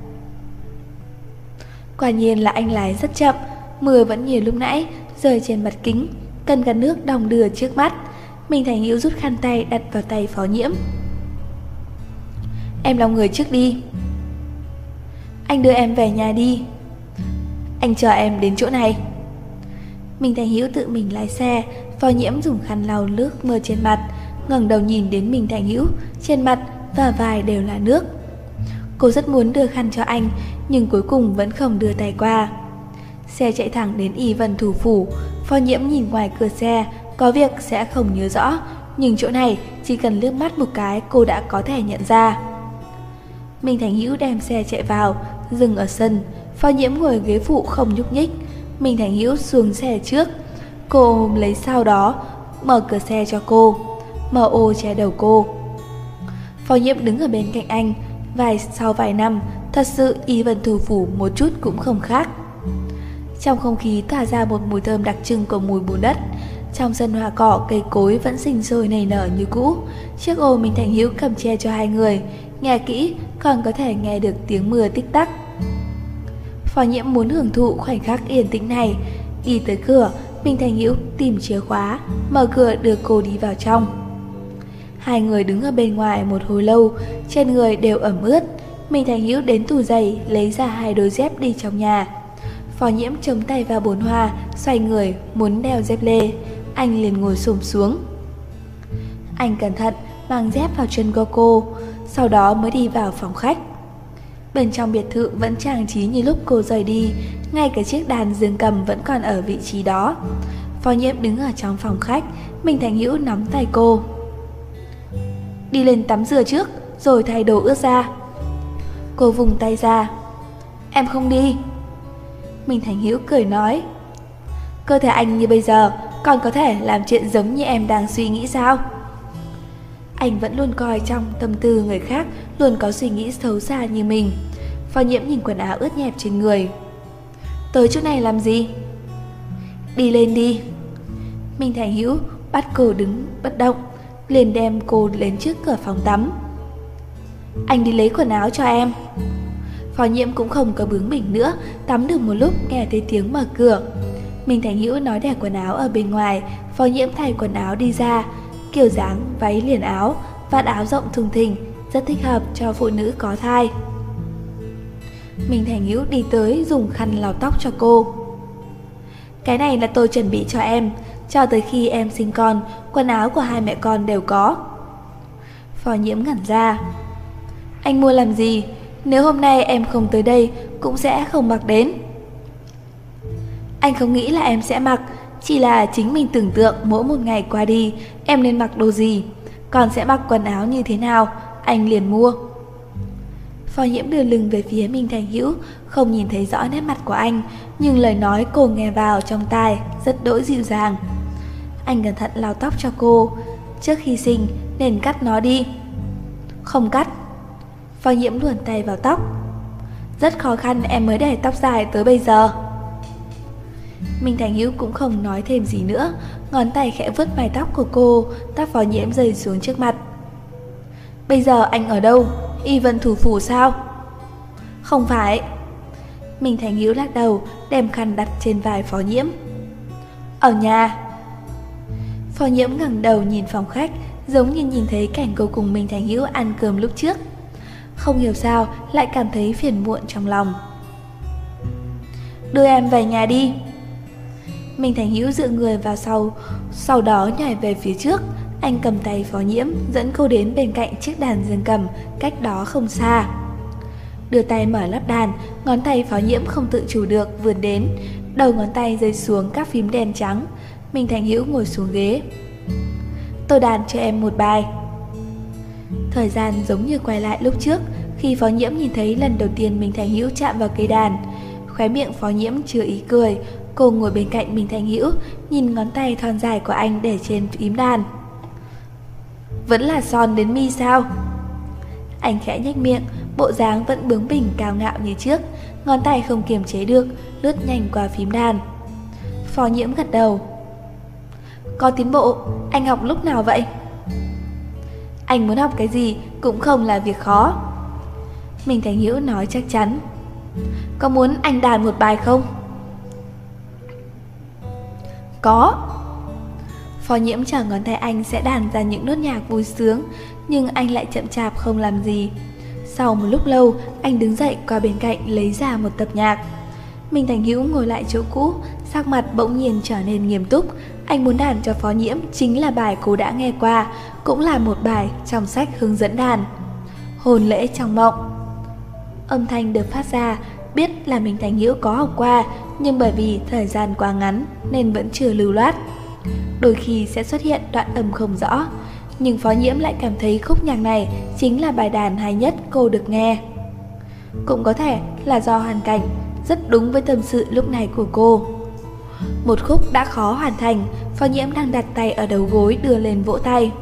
Quả nhiên là anh lái rất chậm, mưa vẫn như lúc nãy rơi trên mặt kính, cần gạt nước đong đưa trước mắt. Mình Thành Hữu rút khăn tay đặt vào tay Phó Nhiễm. Em lòng người trước đi. Anh đưa em về nhà đi. Anh chờ em đến chỗ này. Mình Thành Hữu tự mình lái xe, Phó Nhiễm dùng khăn lau nước mưa trên mặt, ngẩng đầu nhìn đến Mình Thành Hữu, trên mặt và vai đều là nước. Cô rất muốn đưa khăn cho anh, nhưng cuối cùng vẫn không đưa tay qua. Xe chạy thẳng đến Y Vân thủ phủ. Phó Nhiễm nhìn ngoài cửa xe, có việc sẽ không nhớ rõ, nhưng chỗ này chỉ cần liếc mắt một cái cô đã có thể nhận ra. Mình Thành Hữu đem xe chạy vào, dừng ở sân. Phó Nhiễm ngồi ghế phụ không nhúc nhích. Mình Thành Hữu xuống xe trước, cô ôm lấy sau đó, mở cửa xe cho cô, mở ô che đầu cô. Phó Nhiễm đứng ở bên cạnh anh. Sau vài năm, thật sự Y Vân thủ phủ một chút cũng không khác. Trong không khí tỏa ra một mùi thơm đặc trưng của mùi bùn đất. Trong sân hoa cỏ, cây cối vẫn sinh sôi nảy nở như cũ. Chiếc ô Mình Thành Hữu cầm che cho hai người, nghe kỹ còn có thể nghe được tiếng mưa tích tắc. Phó Nhiễm muốn hưởng thụ khoảnh khắc yên tĩnh này. Đi tới cửa, Mình Thành Hữu tìm chìa khóa, mở cửa đưa cô đi vào trong. Hai người đứng ở bên ngoài một hồi lâu, trên người đều ẩm ướt. Mình Thành Hữu đến tủ giày lấy ra 2 đôi dép đi trong nhà. Phó Nhiễm chống tay vào bồn hoa, xoay người muốn đeo dép lê. Anh liền ngồi xổm xuống. Anh cẩn thận mang dép vào chân của cô, sau đó mới đi vào phòng khách. Bên trong biệt thự vẫn trang trí như lúc cô rời đi, ngay cả chiếc đàn dương cầm vẫn còn ở vị trí đó. Phó Nhiễm đứng ở trong phòng khách, Mình Thành Hữu nắm tay cô. Đi lên tắm rửa trước, rồi thay đồ ướt ra. Cô vùng tay ra. Em không đi. Mình Thành Hữu cười nói. Cơ thể anh như bây giờ còn có thể làm chuyện giống như em đang suy nghĩ sao? Anh vẫn luôn coi trong tâm tư người khác luôn có suy nghĩ xấu xa như mình. Phó Nhiễm nhìn quần áo ướt nhẹp trên người. Tới chỗ này làm gì? Đi lên đi. Minh Thành Hữu bắt cô đứng bất động, liền đem cô đến trước cửa phòng tắm. Anh đi lấy quần áo cho em. Phó Nhiễm cũng không có bướng bỉnh nữa, tắm được một lúc nghe thấy tiếng mở cửa. Minh Thành Hữu nói để quần áo ở bên ngoài, Phó Nhiễm thay quần áo đi ra. Kiểu dáng váy liền áo, vạt áo rộng thùng thình, rất thích hợp cho phụ nữ có thai. Minh Thành Hữu đi tới dùng khăn lau tóc cho cô. Cái này là tôi chuẩn bị cho em, cho tới khi em sinh con, quần áo của hai mẹ con đều có. Phó Nhiễm ngẩn ra. Anh mua làm gì? Nếu hôm nay em không tới đây cũng sẽ không mặc đến. Anh không nghĩ là em sẽ mặc, chỉ là chính mình tưởng tượng mỗi một ngày qua đi em nên mặc đồ gì, còn sẽ mặc quần áo như thế nào, anh liền mua. Phó Nhiễm đưa lưng về phía Minh Thành Hữu, không nhìn thấy rõ nét mặt của anh, nhưng lời nói cô nghe vào trong tai rất đỗi dịu dàng. Anh cẩn thận lau tóc cho cô. Trước khi sinh nên cắt nó đi. Không cắt. Phó Nhiễm luồn tay vào tóc. Rất khó khăn em mới để tóc dài tới bây giờ. Minh Thành Hữu cũng không nói thêm gì nữa, ngón tay khẽ vuốt mái tóc của cô, tóc Phó Nhiễm rơi xuống trước mặt. Bây giờ anh ở đâu? Y Vân thủ phủ sao? Không phải. Minh Thành Hữu lắc đầu, đem khăn đặt trên vai Phó Nhiễm. Ở nhà. Phó Nhiễm ngẩng đầu nhìn phòng khách, giống như nhìn thấy cảnh cô cùng Minh Thành Hữu ăn cơm lúc trước. Không hiểu sao lại cảm thấy phiền muộn trong lòng. Đưa em về nhà đi. Minh Thành Hữu dựa người vào sau đó nhảy về phía trước. Anh cầm tay Phó Nhiễm dẫn cô đến bên cạnh chiếc đàn dương cầm cách đó không xa. Đưa tay mở lắp đàn, ngón tay Phó Nhiễm không tự chủ được vươn đến, đầu ngón tay rơi xuống các phím đen trắng. Minh Thành Hữu ngồi xuống ghế. Tôi đàn cho em một bài. Thời gian giống như quay lại lúc trước, khi Phó Nhiễm nhìn thấy lần đầu tiên Minh Thành Hữu chạm vào cây đàn. Khóe miệng Phó Nhiễm chưa ý cười. Cô ngồi bên cạnh Minh Thành Hữu, nhìn ngón tay thon dài của anh để trên phím đàn. Vẫn là son đến mi sao? Anh khẽ nhếch miệng, bộ dáng vẫn bướng bỉnh cao ngạo như trước, ngón tay không kiềm chế được, lướt nhanh qua phím đàn. Phó Nhiễm gật đầu. Có tiến bộ, anh học lúc nào vậy? Anh muốn học cái gì cũng không là việc khó. Minh Thành Hữu nói chắc chắn. Có muốn anh đàn một bài không? Có. Phó Nhiễm chờ ngón tay anh sẽ đàn ra những nốt nhạc vui sướng, nhưng anh lại chậm chạp không làm gì. Sau một lúc lâu, anh đứng dậy qua bên cạnh lấy ra một tập nhạc. Minh Thành Hữu ngồi lại chỗ cũ, sắc mặt bỗng nhiên trở nên nghiêm túc. Anh muốn đàn cho Phó Nhiễm chính là bài cô đã nghe qua, cũng là một bài trong sách hướng dẫn đàn. Hôn lễ trong mộng. Âm thanh được phát ra, biết là Minh Thành Hữu có học qua, nhưng bởi vì thời gian quá ngắn nên vẫn chưa lưu loát. Đôi khi sẽ xuất hiện đoạn âm không rõ, nhưng Phó Nhiễm lại cảm thấy khúc nhạc này chính là bài đàn hay nhất cô được nghe. Cũng có thể là do hoàn cảnh, rất đúng với tâm sự lúc này của cô. Một khúc đã khó hoàn thành, Phó Nhiễm đang đặt tay ở đầu gối đưa lên vỗ tay.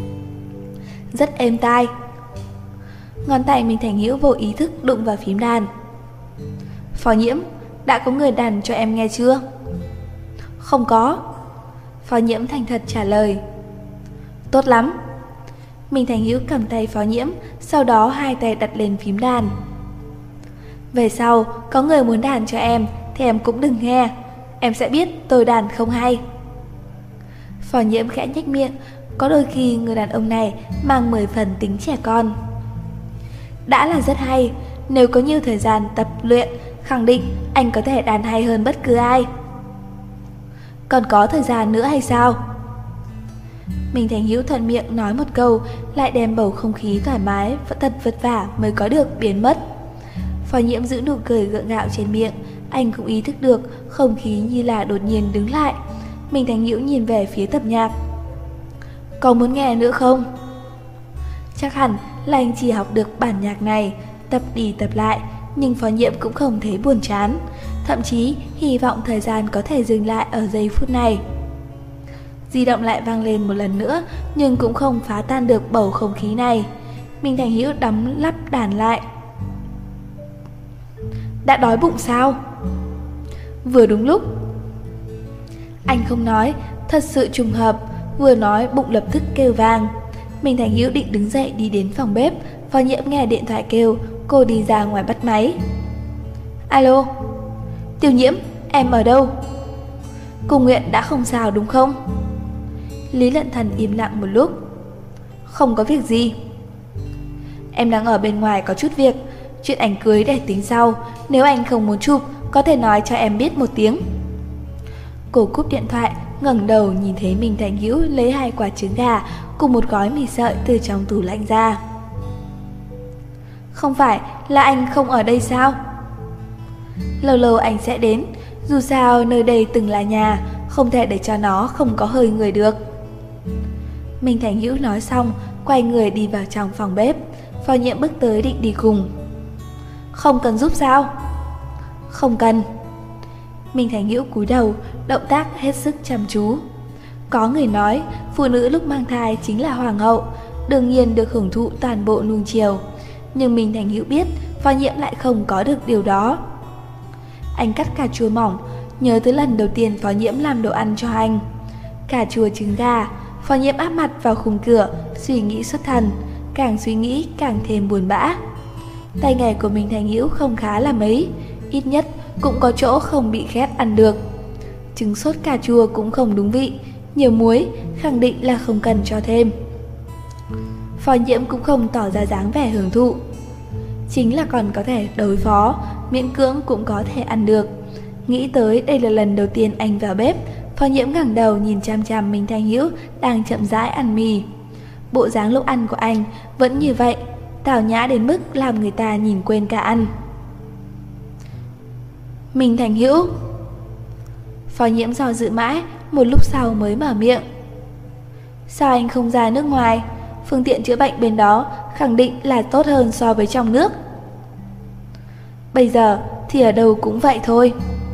Rất êm tai. Ngón tay Minh Thành Hữu vô ý thức đụng vào phím đàn. Phó Nhiễm, đã có người đàn cho em nghe chưa? Không có. Phó Nhiễm thành thật trả lời. Tốt lắm. Minh Thành Hữu cầm tay Phó Nhiễm, sau đó hai tay đặt lên phím đàn. Về sau, có người muốn đàn cho em thì em cũng đừng nghe, em sẽ biết tôi đàn không hay. Phó Nhiễm khẽ nhếch miệng, có đôi khi người đàn ông này mang 10 phần tính trẻ con. Đã là rất hay, nếu có nhiều thời gian tập luyện, khẳng định anh có thể đàn hay hơn bất cứ ai. Còn có thời gian nữa hay sao? Minh Thành Hữu thuận miệng nói một câu, lại đem bầu không khí thoải mái và thật vất vả mới có được biến mất. Phó Nhiễm giữ nụ cười gượng gạo trên miệng, anh cũng ý thức được không khí như là đột nhiên đứng lại. Minh Thành Hữu nhìn về phía tập nhạc. Có muốn nghe nữa không? Chắc hẳn là anh chỉ học được bản nhạc này, tập đi tập lại, nhưng Phó Nhiễm cũng không thấy buồn chán, thậm chí hy vọng thời gian có thể dừng lại ở giây phút này. Di động lại vang lên một lần nữa, nhưng cũng không phá tan được bầu không khí này. Minh Thành Hữu đóng lắp đàn lại. Đã đói bụng sao? Vừa đúng lúc. Anh không nói, thật sự trùng hợp, vừa nói bụng lập tức kêu vang. Minh Thành Hữu định đứng dậy đi đến phòng bếp, Phó Nhiễm nghe điện thoại kêu, cô đi ra ngoài bắt máy. Alo, Tiểu Nhiễm, em ở đâu? Cô Nguyện đã không sao đúng không? Lý Lận Thần im lặng một lúc. Không có việc gì. Em đang ở bên ngoài có chút việc, chuyện ảnh cưới để tính sau, nếu anh không muốn chụp, có thể nói cho em biết một tiếng. Cô cúp điện thoại, ngẩng đầu nhìn thấy Minh Thành Hữu lấy 2 quả trứng gà cùng một gói mì sợi từ trong tủ lạnh ra. Không phải là anh không ở đây sao? Lâu lâu anh sẽ đến, dù sao nơi đây từng là nhà, không thể để cho nó không có hơi người được. Minh Thành Hữu nói xong, quay người đi vào trong phòng bếp. Phó Nhiễm bước tới định đi cùng. Không cần giúp sao? Không cần. Minh Thành Hữu cúi đầu, động tác hết sức chăm chú. Có người nói, phụ nữ lúc mang thai chính là hoàng hậu, đương nhiên được hưởng thụ toàn bộ nuông chiều. Nhưng Minh Thành Hữu biết, Phó Nhiễm lại không có được điều đó. Anh cắt cà chua mỏng, nhớ tới lần đầu tiên Phó Nhiễm làm đồ ăn cho anh. Cà chua trứng gà. Phó Nhiễm áp mặt vào khung cửa, suy nghĩ xuất thần. Càng suy nghĩ càng thêm buồn bã. Tay nghề của Minh Thành Hữu không khá là mấy, ít nhất cũng có chỗ không bị ghét ăn được. Trứng sốt cà chua cũng không đúng vị, nhiều muối, khẳng định là không cần cho thêm. Phó Nhiễm cũng không tỏ ra dáng vẻ hưởng thụ. Chính là còn có thể đối phó, miễn cưỡng cũng có thể ăn được. Nghĩ tới đây là lần đầu tiên anh vào bếp, Phó Nhiễm ngẩng đầu nhìn chằm chằm Minh Thành Hữu đang chậm rãi ăn mì. Bộ dáng lúc ăn của anh vẫn như vậy, tào nhã đến mức làm người ta nhìn quên cả ăn. Minh Thành Hữu. Phó Nhiễm do dự mãi, một lúc sau mới mở miệng. Sao anh không ra nước ngoài? Phương tiện chữa bệnh bên đó khẳng định là tốt hơn so với trong nước. Bây giờ thì ở đâu cũng vậy thôi.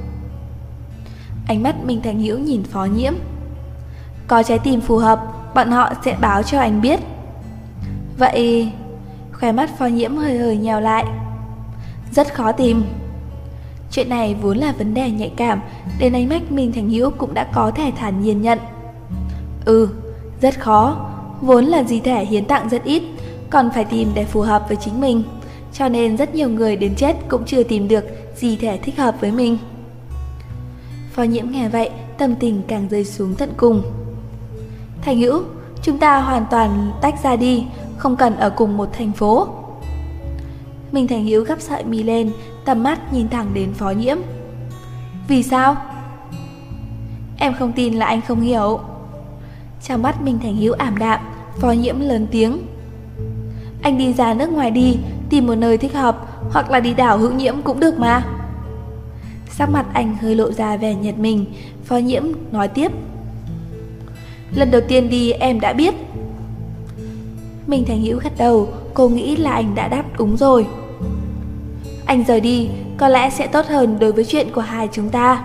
Ánh mắt Minh Thành Hữu nhìn Phó Nhiễm. Có trái tim phù hợp, bọn họ sẽ báo cho anh biết. Vậy... Khóe mắt Phó Nhiễm hơi hơi nheo lại. Rất khó tìm. Chuyện này vốn là vấn đề nhạy cảm, đến ánh mắt Minh Thành Hữu cũng đã có thể thản nhiên nhận. Rất khó. Vốn là di thể hiến tặng rất ít, còn phải tìm để phù hợp với chính mình, cho nên rất nhiều người đến chết cũng chưa tìm được di thể thích hợp với mình. Phó Nhiễm nghe vậy, tâm tình càng rơi xuống tận cùng. Thành Hữu, chúng ta hoàn toàn tách ra đi, không cần ở cùng một thành phố. Minh Thành Hữu gắp sợi mì lên, tầm mắt nhìn thẳng đến Phó Nhiễm. Vì sao? Em không tin là anh không hiểu. Trong mắt Minh Thành Hữu ảm đạm, Phó Nhiễm lớn tiếng. Anh đi ra nước ngoài đi, tìm một nơi thích hợp, hoặc là đi đảo Hữu Nhiễm cũng được mà. Sắc mặt anh hơi lộ ra vẻ nhợt mình. Phó Nhiễm nói tiếp. Lần đầu tiên đi em đã biết. Minh Thành Hữu gật đầu, cô nghĩ là anh đã đáp ứng rồi. Anh rời đi, có lẽ sẽ tốt hơn đối với chuyện của hai chúng ta.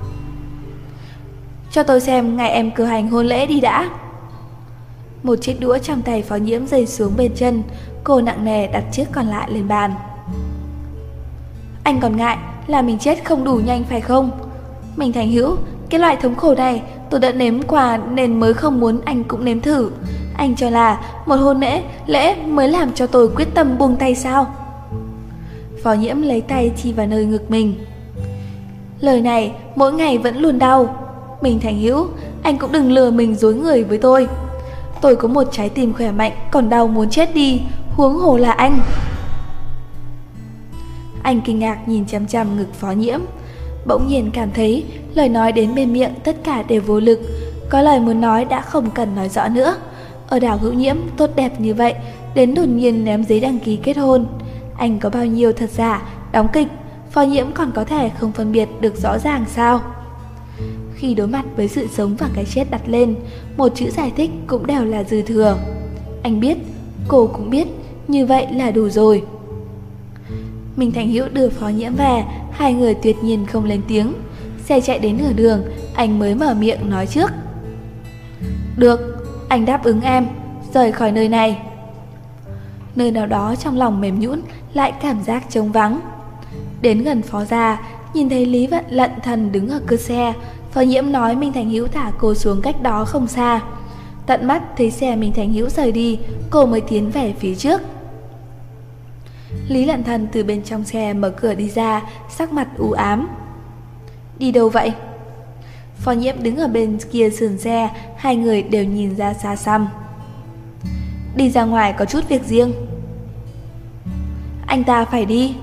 Cho tôi xem ngày em cử hành hôn lễ đi đã. Một chiếc đũa trong tay Phó Nhiễm rơi xuống bên chân, cô nặng nề đặt chiếc còn lại lên bàn. Anh còn ngại là mình chết không đủ nhanh phải không? Minh Thành Hữu, cái loại thống khổ này tôi đã nếm qua nên mới không muốn anh cũng nếm thử. Anh cho là một hôn lễ mới làm cho tôi quyết tâm buông tay sao? Phó Nhiễm lấy tay chỉ vào nơi ngực mình. Lời này mỗi ngày vẫn luôn đau. Minh Thành Hữu, anh cũng đừng lừa mình dối người với tôi. Tôi có một trái tim khỏe mạnh còn đau muốn chết đi, huống hồ là anh. Anh kinh ngạc nhìn chằm chằm ngực Phó Nhiễm, bỗng nhiên cảm thấy lời nói đến bên miệng tất cả đều vô lực. Có lời muốn nói đã không cần nói rõ nữa. Ở đảo Hữu Nhiễm tốt đẹp như vậy, đến đột nhiên ném giấy đăng ký kết hôn. Anh có bao nhiêu thật giả, đóng kịch, Phó Nhiễm còn có thể không phân biệt được rõ ràng sao? Khi đối mặt với sự sống và cái chết đặt lên, một chữ giải thích cũng đều là dư thừa. Anh biết, cô cũng biết, như vậy là đủ rồi. Minh Thành Hữu đưa Phó Nhiễm về, hai người tuyệt nhiên không lên tiếng. Xe chạy đến nửa đường, anh mới mở miệng nói trước. Được, anh đáp ứng em, rời khỏi nơi này. Nơi nào đó trong lòng mềm nhũn, lại cảm giác trống vắng. Đến gần Phó gia, nhìn thấy Lý Vận Lận Thần đứng ở cửa xe. Phó Nhiễm nói Minh Thành Hữu thả cô xuống cách đó không xa. Tận mắt thấy xe Minh Thành Hữu rời đi, cô mới tiến về phía trước. Lý Lận Thần từ bên trong xe mở cửa đi ra, sắc mặt u ám. Đi đâu vậy? Phó Nhiễm đứng ở bên kia sườn xe, hai người đều nhìn ra xa xăm. Đi ra ngoài có chút việc riêng. Anh ta phải đi.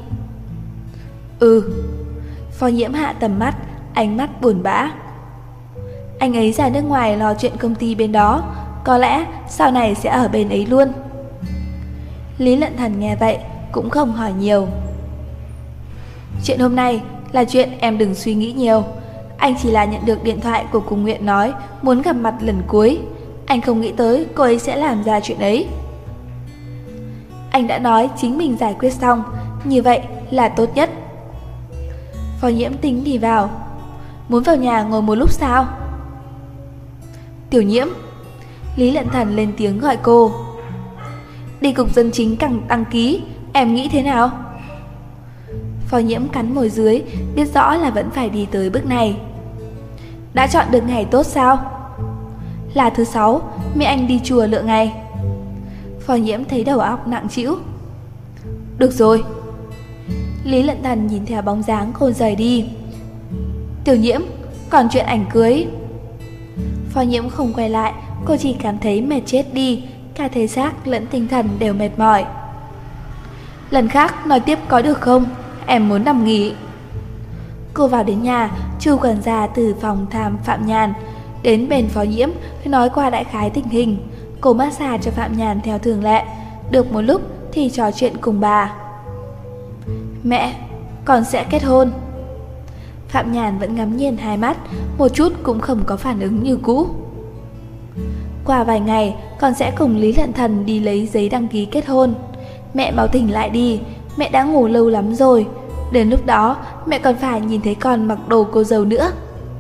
Phó Nhiễm hạ tầm mắt, ánh mắt buồn bã. Anh ấy ra nước ngoài lo chuyện công ty bên đó, có lẽ sau này sẽ ở bên ấy luôn. Lý Lận Thần nghe vậy cũng không hỏi nhiều. Chuyện hôm nay là chuyện em đừng suy nghĩ nhiều. Anh chỉ là nhận được điện thoại của Cung Nguyện nói muốn gặp mặt lần cuối. Anh không nghĩ tới cô ấy sẽ làm ra chuyện ấy. Anh đã nói chính mình giải quyết xong, như vậy là tốt nhất. Phó Nhiễm tính đi vào. Muốn vào nhà ngồi một lúc sao? Tiểu Nhiễm. Lý Lận Thần lên tiếng gọi cô. Đi cục dân chính cần đăng ký, em nghĩ thế nào? Phó Nhiễm cắn môi dưới, biết rõ là vẫn phải đi tới bước này. Đã chọn được ngày tốt sao? Là thứ 6, mẹ anh đi chùa lựa ngày. Phó Nhiễm thấy đầu óc nặng trĩu. Được rồi. Lý Lận Thần nhìn theo bóng dáng cô rời đi. Tiểu Nhiễm, còn chuyện ảnh cưới. Phó Nhiễm không quay lại, cô chỉ cảm thấy mệt chết đi, cả thể xác lẫn tinh thần đều mệt mỏi. Lần khác nói tiếp có được không? Em muốn nằm nghỉ. Cô vào đến nhà, Chu quản gia từ phòng thăm Phạm Nhàn đến bên Phó Nhiễm nói qua đại khái tình hình. Cô massage cho Phạm Nhàn theo thường lệ. Được một lúc thì trò chuyện cùng bà. Mẹ, con sẽ kết hôn. Phạm Nhàn vẫn ngắm nhìn hai mắt, một chút cũng không có phản ứng như cũ. Qua vài ngày, con sẽ cùng Lý Lận Thần đi lấy giấy đăng ký kết hôn. Mẹ mau tỉnh lại đi, mẹ đã ngủ lâu lắm rồi. Đến lúc đó, mẹ còn phải nhìn thấy con mặc đồ cô dâu nữa.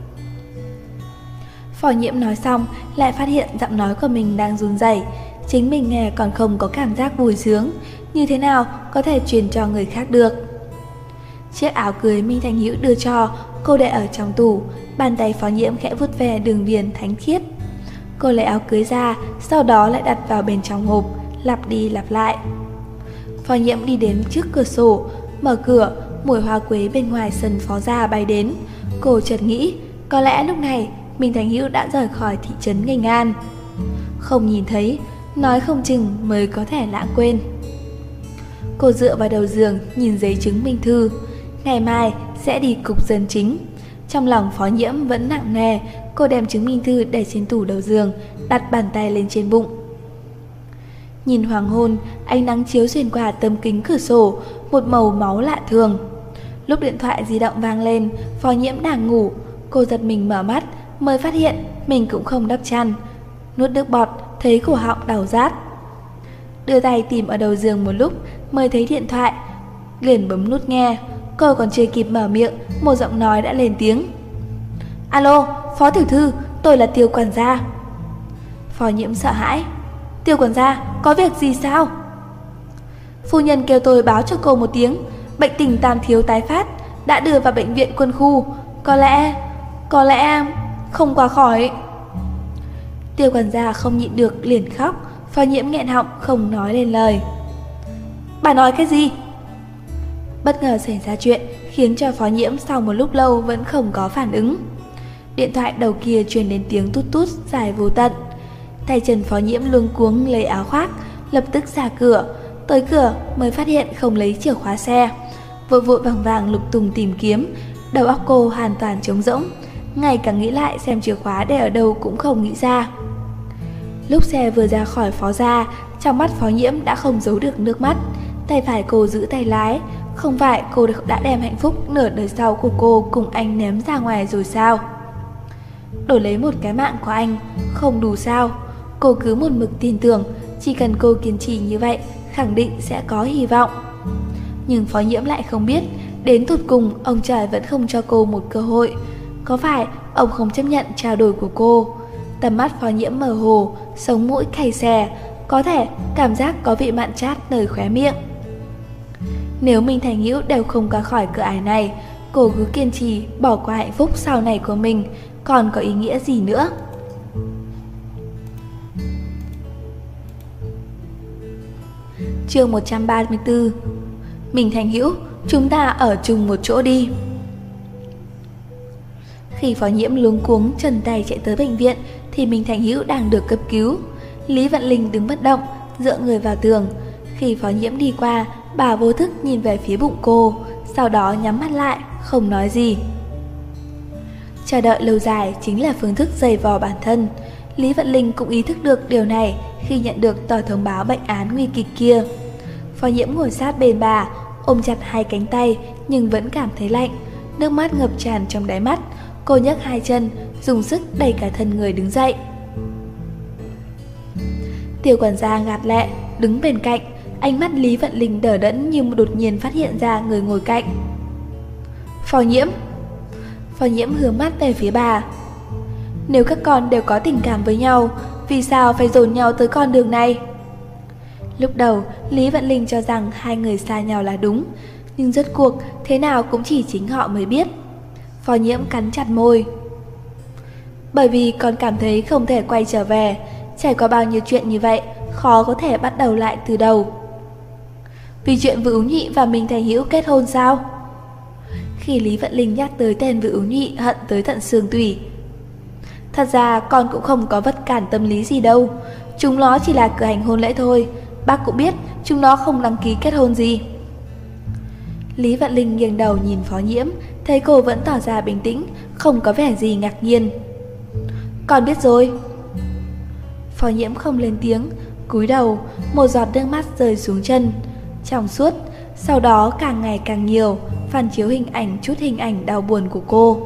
Phó Nhiễm nói xong, lại phát hiện giọng nói của mình đang run rẩy. Chính mình nghe còn không có cảm giác vui sướng, như thế nào có thể truyền cho người khác được. Chiếc áo cưới Minh Thành Hữu đưa cho, cô để ở trong tủ. Bàn tay Phó Nhiễm khẽ vuốt ve đường viền thánh khiết. Cô lấy áo cưới ra, sau đó lại đặt vào bên trong hộp, lặp đi lặp lại. Phó Nhiễm đi đến trước cửa sổ, mở cửa, mùi hoa quế bên ngoài sân Phó gia bay đến. Cô chợt nghĩ, có lẽ lúc này Minh Thành Hữu đã rời khỏi thị trấn Nghênh An. Không nhìn thấy, nói không chừng mới có thể lãng quên. Cô dựa vào đầu giường, nhìn giấy chứng minh thư. Ngày mai sẽ đi cục dân chính. Trong lòng Phó Nhiễm vẫn nặng nề, cô đem chứng minh thư để trên tủ đầu giường, đặt bàn tay lên trên bụng. Nhìn hoàng hôn, ánh nắng chiếu xuyên qua tấm kính cửa sổ, một màu máu lạ thường. Lúc điện thoại di động vang lên, Phó Nhiễm đang ngủ, cô giật mình mở mắt, mới phát hiện mình cũng không đắp chăn. Nuốt nước bọt, thấy cổ họng đau rát. Đưa tay tìm ở đầu giường một lúc, mới thấy điện thoại, liền bấm nút nghe. Cô còn chưa kịp mở miệng, một giọng nói đã lên tiếng. Alo, Phó tiểu thư, tôi là Tiêu quản gia. Phó Nhiễm sợ hãi. Tiêu quản gia, có việc gì sao? Phu nhân kêu tôi báo cho cô một tiếng, bệnh tình tam thiếu tái phát, đã đưa vào bệnh viện quân khu. Có lẽ không qua khỏi. Tiêu quản gia không nhịn được liền khóc. Phó Nhiễm nghẹn họng không nói lên lời. Bà nói cái gì? Bất ngờ xảy ra chuyện khiến cho Phó Nhiễm sau một lúc lâu vẫn không có phản ứng. Điện thoại đầu kia truyền đến tiếng tút tút dài vô tận. Tay chân Phó Nhiễm luống cuống lấy áo khoác, lập tức ra cửa. Tới cửa mới phát hiện không lấy chìa khóa xe. Vội vội vàng vàng lục tung tìm kiếm. Đầu óc cô hoàn toàn trống rỗng, ngay cả nghĩ lại xem chìa khóa để ở đâu cũng không nghĩ ra. Lúc xe vừa ra khỏi Phó gia, trong mắt Phó Nhiễm đã không giấu được nước mắt. Tay phải cô giữ tay lái. Không phải cô đã đem hạnh phúc nửa đời sau của cô cùng anh ném ra ngoài rồi sao? Đổi lấy một cái mạng của anh không đủ sao? Cô cứ một mực tin tưởng, chỉ cần cô kiên trì như vậy, khẳng định sẽ có hy vọng. Nhưng Phó Nhiễm lại không biết, đến tột cùng ông trời vẫn không cho cô một cơ hội. Có phải ông không chấp nhận trao đổi của cô? Tầm mắt Phó Nhiễm mơ hồ, sống mũi cay xè, có thể cảm giác có vị mặn chát nơi khóe miệng. Nếu Minh Thành Hữu đều không qua khỏi cửa ải này, cô cứ kiên trì bỏ qua hạnh phúc sau này của mình, còn có ý nghĩa gì nữa? Chương 134. Minh Thành Hữu, chúng ta ở chung một chỗ đi. Khi Phó Nhiễm luống cuống chân tay chạy tới bệnh viện thì Minh Thành Hữu đang được cấp cứu. Lý Vận Linh đứng bất động, dựa người vào tường. Khi Phó Nhiễm đi qua, bà vô thức nhìn về phía bụng cô, sau đó nhắm mắt lại, không nói gì. Chờ đợi lâu dài chính là phương thức dày vò bản thân. Lý Vận Linh cũng ý thức được điều này khi nhận được tờ thông báo bệnh án nguy kịch kia. Phó Nhiễm ngồi sát bên bà, ôm chặt hai cánh tay nhưng vẫn cảm thấy lạnh, nước mắt ngập tràn trong đáy mắt. Cô nhấc hai chân, dùng sức đẩy cả thân người đứng dậy. Tiêu quản gia ngạt lệ đứng bên cạnh, ánh mắt Lý Vận Linh đờ đẫn như đột nhiên phát hiện ra người ngồi cạnh. Phó Nhiễm. Phó Nhiễm hướng mắt về phía bà. Nếu các con đều có tình cảm với nhau, vì sao phải dồn nhau tới con đường này? Lúc đầu, Lý Vận Linh cho rằng hai người xa nhau là đúng, nhưng rốt cuộc thế nào cũng chỉ chính họ mới biết. Phó Nhiễm cắn chặt môi. Bởi vì con cảm thấy không thể quay trở về, trải qua bao nhiêu chuyện như vậy, khó có thể bắt đầu lại từ đầu. Vì chuyện Vự Ú Nhị và Minh Thành Hữu kết hôn sao? Khi Lý Vận Linh nhắc tới tên Vự Ú Nhị hận tới tận xương tủy. Thật ra con cũng không có vật cản tâm lý gì đâu, chúng nó chỉ là cử hành hôn lễ thôi, bác cũng biết chúng nó không đăng ký kết hôn gì. Lý Vận Linh nghiêng đầu nhìn Phó Nhiễm, thấy cô vẫn tỏ ra bình tĩnh, không có vẻ gì ngạc nhiên. Con biết rồi. Phó Nhiễm không lên tiếng, cúi đầu, một giọt nước mắt rơi xuống chân, trong suốt, sau đó càng ngày càng nhiều, phản chiếu chút hình ảnh đau buồn của cô.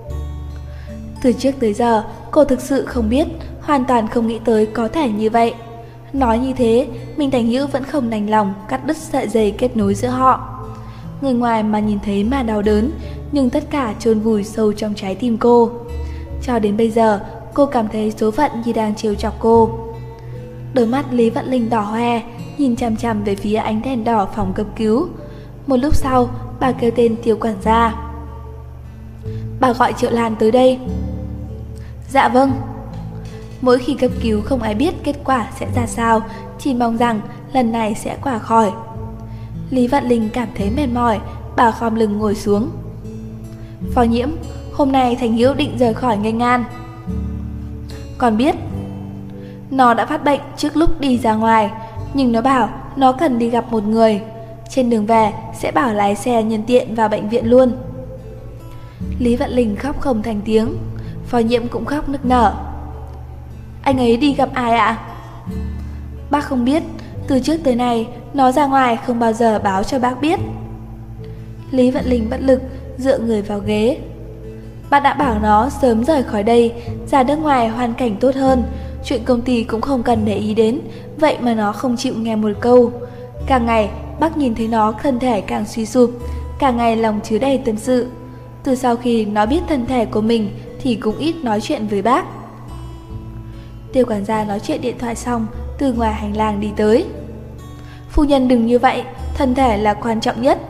Từ trước tới giờ, cô thực sự không biết, hoàn toàn không nghĩ tới có thể như vậy. Nói như thế, Minh Thành Hữu vẫn không đành lòng cắt đứt sợi dây kết nối giữa họ. Người ngoài mà nhìn thấy mà đau đớn, nhưng tất cả chôn vùi sâu trong trái tim cô. Cho đến bây giờ, cô cảm thấy số phận như đang trêu chọc cô. Đôi mắt Lý Vận Linh đỏ hoe, nhìn chằm chằm về phía ánh đèn đỏ phòng cấp cứu. Một lúc sau, bà kêu tên Tiêu quản gia. Bà gọi Triệu Lan tới đây. Dạ vâng. Mỗi khi cấp cứu không ai biết kết quả sẽ ra sao, chỉ mong rằng lần này sẽ qua khỏi. Lý Vận Linh cảm thấy mệt mỏi, bà khom lưng ngồi xuống. Phó Nhiễm, hôm nay Thành Hữu định rời khỏi Nghênh An. Con biết. Nó đã phát bệnh trước lúc đi ra ngoài, nhưng nó bảo nó cần đi gặp một người. Trên đường về sẽ bảo lái xe nhân tiện vào bệnh viện luôn. Lý Vận Linh khóc không thành tiếng. Phó Nhiễm cũng khóc nức nở. Anh ấy đi gặp ai ạ? Bác không biết, từ trước tới nay nó ra ngoài không bao giờ báo cho bác biết. Lý Vận Linh bất lực dựa người vào ghế. Bác đã bảo nó sớm rời khỏi đây, ra nước ngoài hoàn cảnh tốt hơn, chuyện công ty cũng không cần để ý đến, vậy mà nó không chịu nghe một câu. Càng ngày bác nhìn thấy nó thân thể càng suy sụp, càng ngày lòng chứa đầy tâm sự. Từ sau khi nó biết thân thể của mình thì cũng ít nói chuyện với bác. Tiêu quản gia nói chuyện điện thoại xong, từ ngoài hành lang đi tới. Phu nhân đừng như vậy, thân thể là quan trọng nhất.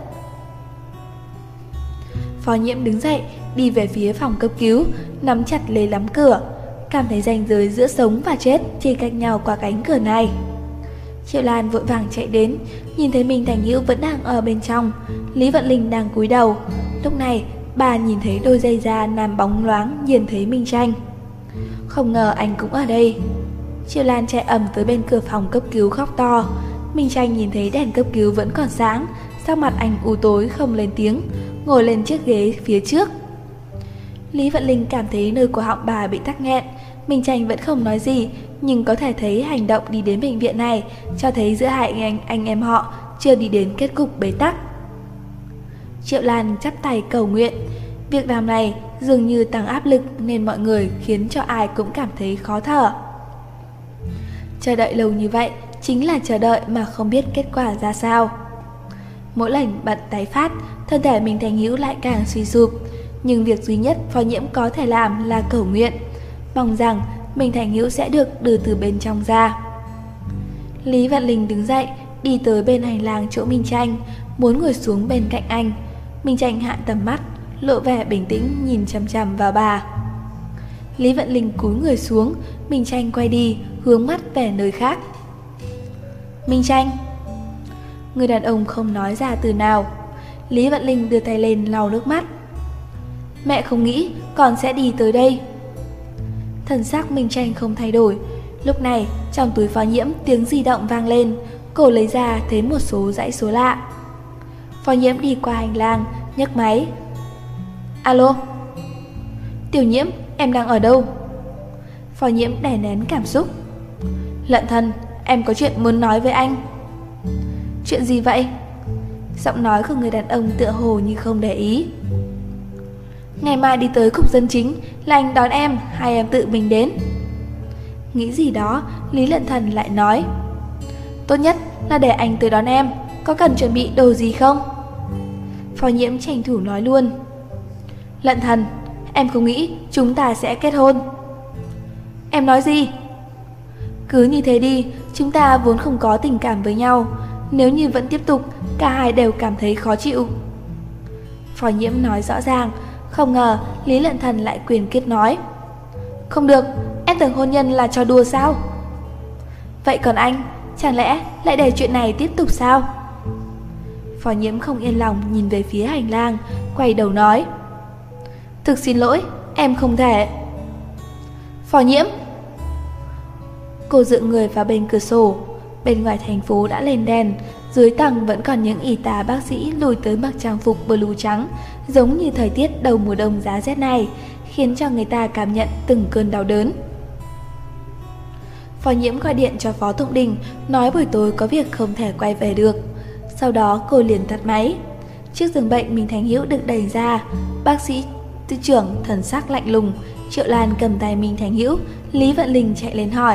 Phó Nhiễm đứng dậy, đi về phía phòng cấp cứu, nắm chặt lấy nắm cửa, cảm thấy ranh giới giữa sống và chết chỉ cách nhau qua cánh cửa này. Triệu Lan vội vàng chạy đến, nhìn thấy Minh Thành Hữu vẫn đang ở bên trong, Lý Vận Linh đang cúi đầu. Lúc này, bà nhìn thấy đôi giày da nằm bóng loáng, nhìn thấy Minh Tranh. Không ngờ anh cũng ở đây. Triệu Lan chạy ầm tới bên cửa phòng cấp cứu khóc to. Minh Tranh nhìn thấy đèn cấp cứu vẫn còn sáng, sắc mặt anh u tối không lên tiếng, ngồi lên chiếc ghế phía trước. Lý Vận Linh cảm thấy nơi cổ họng bà bị tắc nghẹn. Minh Tranh vẫn không nói gì, nhưng có thể thấy hành động đi đến bệnh viện này cho thấy giữa hai anh em họ chưa đi đến kết cục bế tắc. Triệu Lan chắp tay cầu nguyện. Việc làm này dường như tăng áp lực nên mọi người khiến cho ai cũng cảm thấy khó thở. Chờ đợi lâu như vậy chính là chờ đợi mà không biết kết quả ra sao. Mỗi lần bận tái phát, thân thể Minh Thành Hữu lại càng suy sụp. Nhưng việc duy nhất Phó Nhiễm có thể làm là cầu nguyện, mong rằng Minh Thành Hữu sẽ được đưa từ bên trong ra. Lý Vận Linh đứng dậy, đi tới bên hành lang chỗ Minh Tranh, muốn ngồi xuống bên cạnh anh. Minh Tranh hạ tầm mắt, lộ vẻ bình tĩnh nhìn chằm chằm vào bà. Lý Vận Linh cúi người xuống, Minh Tranh quay đi, hướng mắt về nơi khác. Minh Tranh. Người đàn ông không nói ra từ nào. Lý Vận Linh đưa tay lên lau nước mắt. Mẹ không nghĩ con sẽ đi tới đây. Thần sắc Minh Tranh không thay đổi. Lúc này trong túi Phó Nhiễm tiếng di động vang lên. Cô lấy ra thấy một số dãy số lạ. Phó Nhiễm đi qua hành lang, nhấc máy. Alo. Tiểu Nhiễm, em đang ở đâu? Phó Nhiễm đè nén cảm xúc. Lận Thần, em có chuyện muốn nói với anh. Chuyện gì vậy? Giọng nói của người đàn ông tựa hồ như không để ý. Ngày mai đi tới cục dân chính là anh đón em, hai em tự mình đến. Nghĩ gì đó, Lý Lận Thần lại nói. Tốt nhất là để anh tới đón em, có cần chuẩn bị đồ gì không? Phó Nhiễm tranh thủ nói luôn. Lận Thần, em không nghĩ chúng ta sẽ kết hôn. Em nói gì? Cứ như thế đi, chúng ta vốn không có tình cảm với nhau. Nếu như vẫn tiếp tục, cả hai đều cảm thấy khó chịu. Phó Nhiễm nói rõ ràng. Không ngờ Lý Lận Thần lại quyền kết nói. Không được, em tưởng hôn nhân là trò đùa sao? Vậy còn anh, chẳng lẽ lại để chuyện này tiếp tục sao? Phó Nhiễm không yên lòng nhìn về phía hành lang, quay đầu nói. Thực xin lỗi, em không thể. Phó Nhiễm. Cô dựa người vào bên cửa sổ. Bên ngoài thành phố đã lên đèn, dưới tầng vẫn còn những y tá bác sĩ lùi tới mặc trang phục blue trắng, giống như thời tiết đầu mùa đông giá rét này, khiến cho người ta cảm nhận từng cơn đau đớn. Phó Nhiễm gọi điện cho Phó Thụng Đình, nói buổi tối có việc không thể quay về được. Sau đó cô liền tắt máy. Chiếc giường bệnh Minh Thành Hữu được đẩy ra, bác sĩ tư trưởng thần sắc lạnh lùng. Triệu Lan cầm tay Minh Thành Hữu, Lý Vận Linh chạy lên hỏi.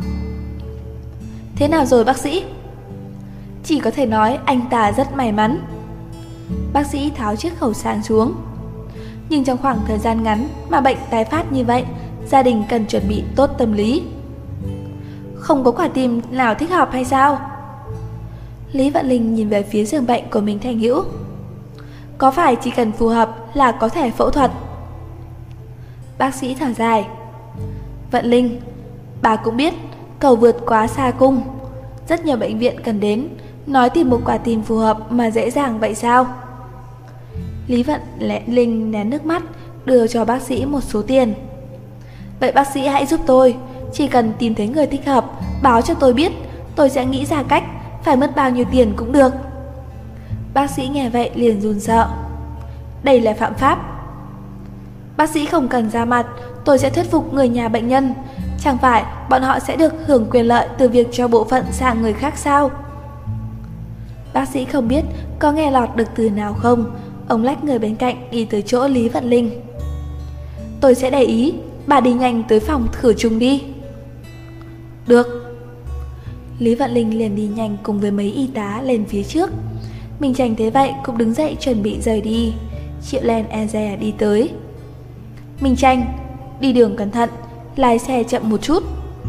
Thế nào rồi bác sĩ? Chỉ có thể nói anh ta rất may mắn. Bác sĩ tháo chiếc khẩu trang xuống. Nhưng trong khoảng thời gian ngắn mà bệnh tái phát như vậy, gia đình cần chuẩn bị tốt tâm lý. Không có quả tim nào thích hợp hay sao? Lý Vận Linh nhìn về phía giường bệnh của Minh Thành Hữu. Có phải chỉ cần phù hợp là có thể phẫu thuật? Bác sĩ thở dài. Vận Linh, bà cũng biết cầu vượt quá xa cung, rất nhiều bệnh viện cần đến, nói tìm một quả tim phù hợp mà dễ dàng vậy sao? Lý Vận Linh nén nước mắt, đưa cho bác sĩ một số tiền. Vậy bác sĩ hãy giúp tôi, chỉ cần tìm thấy người thích hợp, báo cho tôi biết, tôi sẽ nghĩ ra cách, phải mất bao nhiêu tiền cũng được. Bác sĩ nghe vậy liền run sợ. Đây là phạm pháp. Bác sĩ không cần ra mặt, tôi sẽ thuyết phục người nhà bệnh nhân. Chẳng phải bọn họ sẽ được hưởng quyền lợi từ việc cho bộ phận sang người khác sao? Bác sĩ không biết có nghe lọt được từ nào không. Ông lách người bên cạnh đi tới chỗ Lý Vận Linh. Tôi sẽ để ý, bà đi nhanh tới phòng khử trùng đi. Được. Lý Vận Linh liền đi nhanh cùng với mấy y tá lên phía trước. Minh Tranh thấy vậy cũng đứng dậy chuẩn bị rời đi. Triệu Lan e dè đi tới. Minh Tranh, đi đường cẩn thận, lái xe chậm một chút.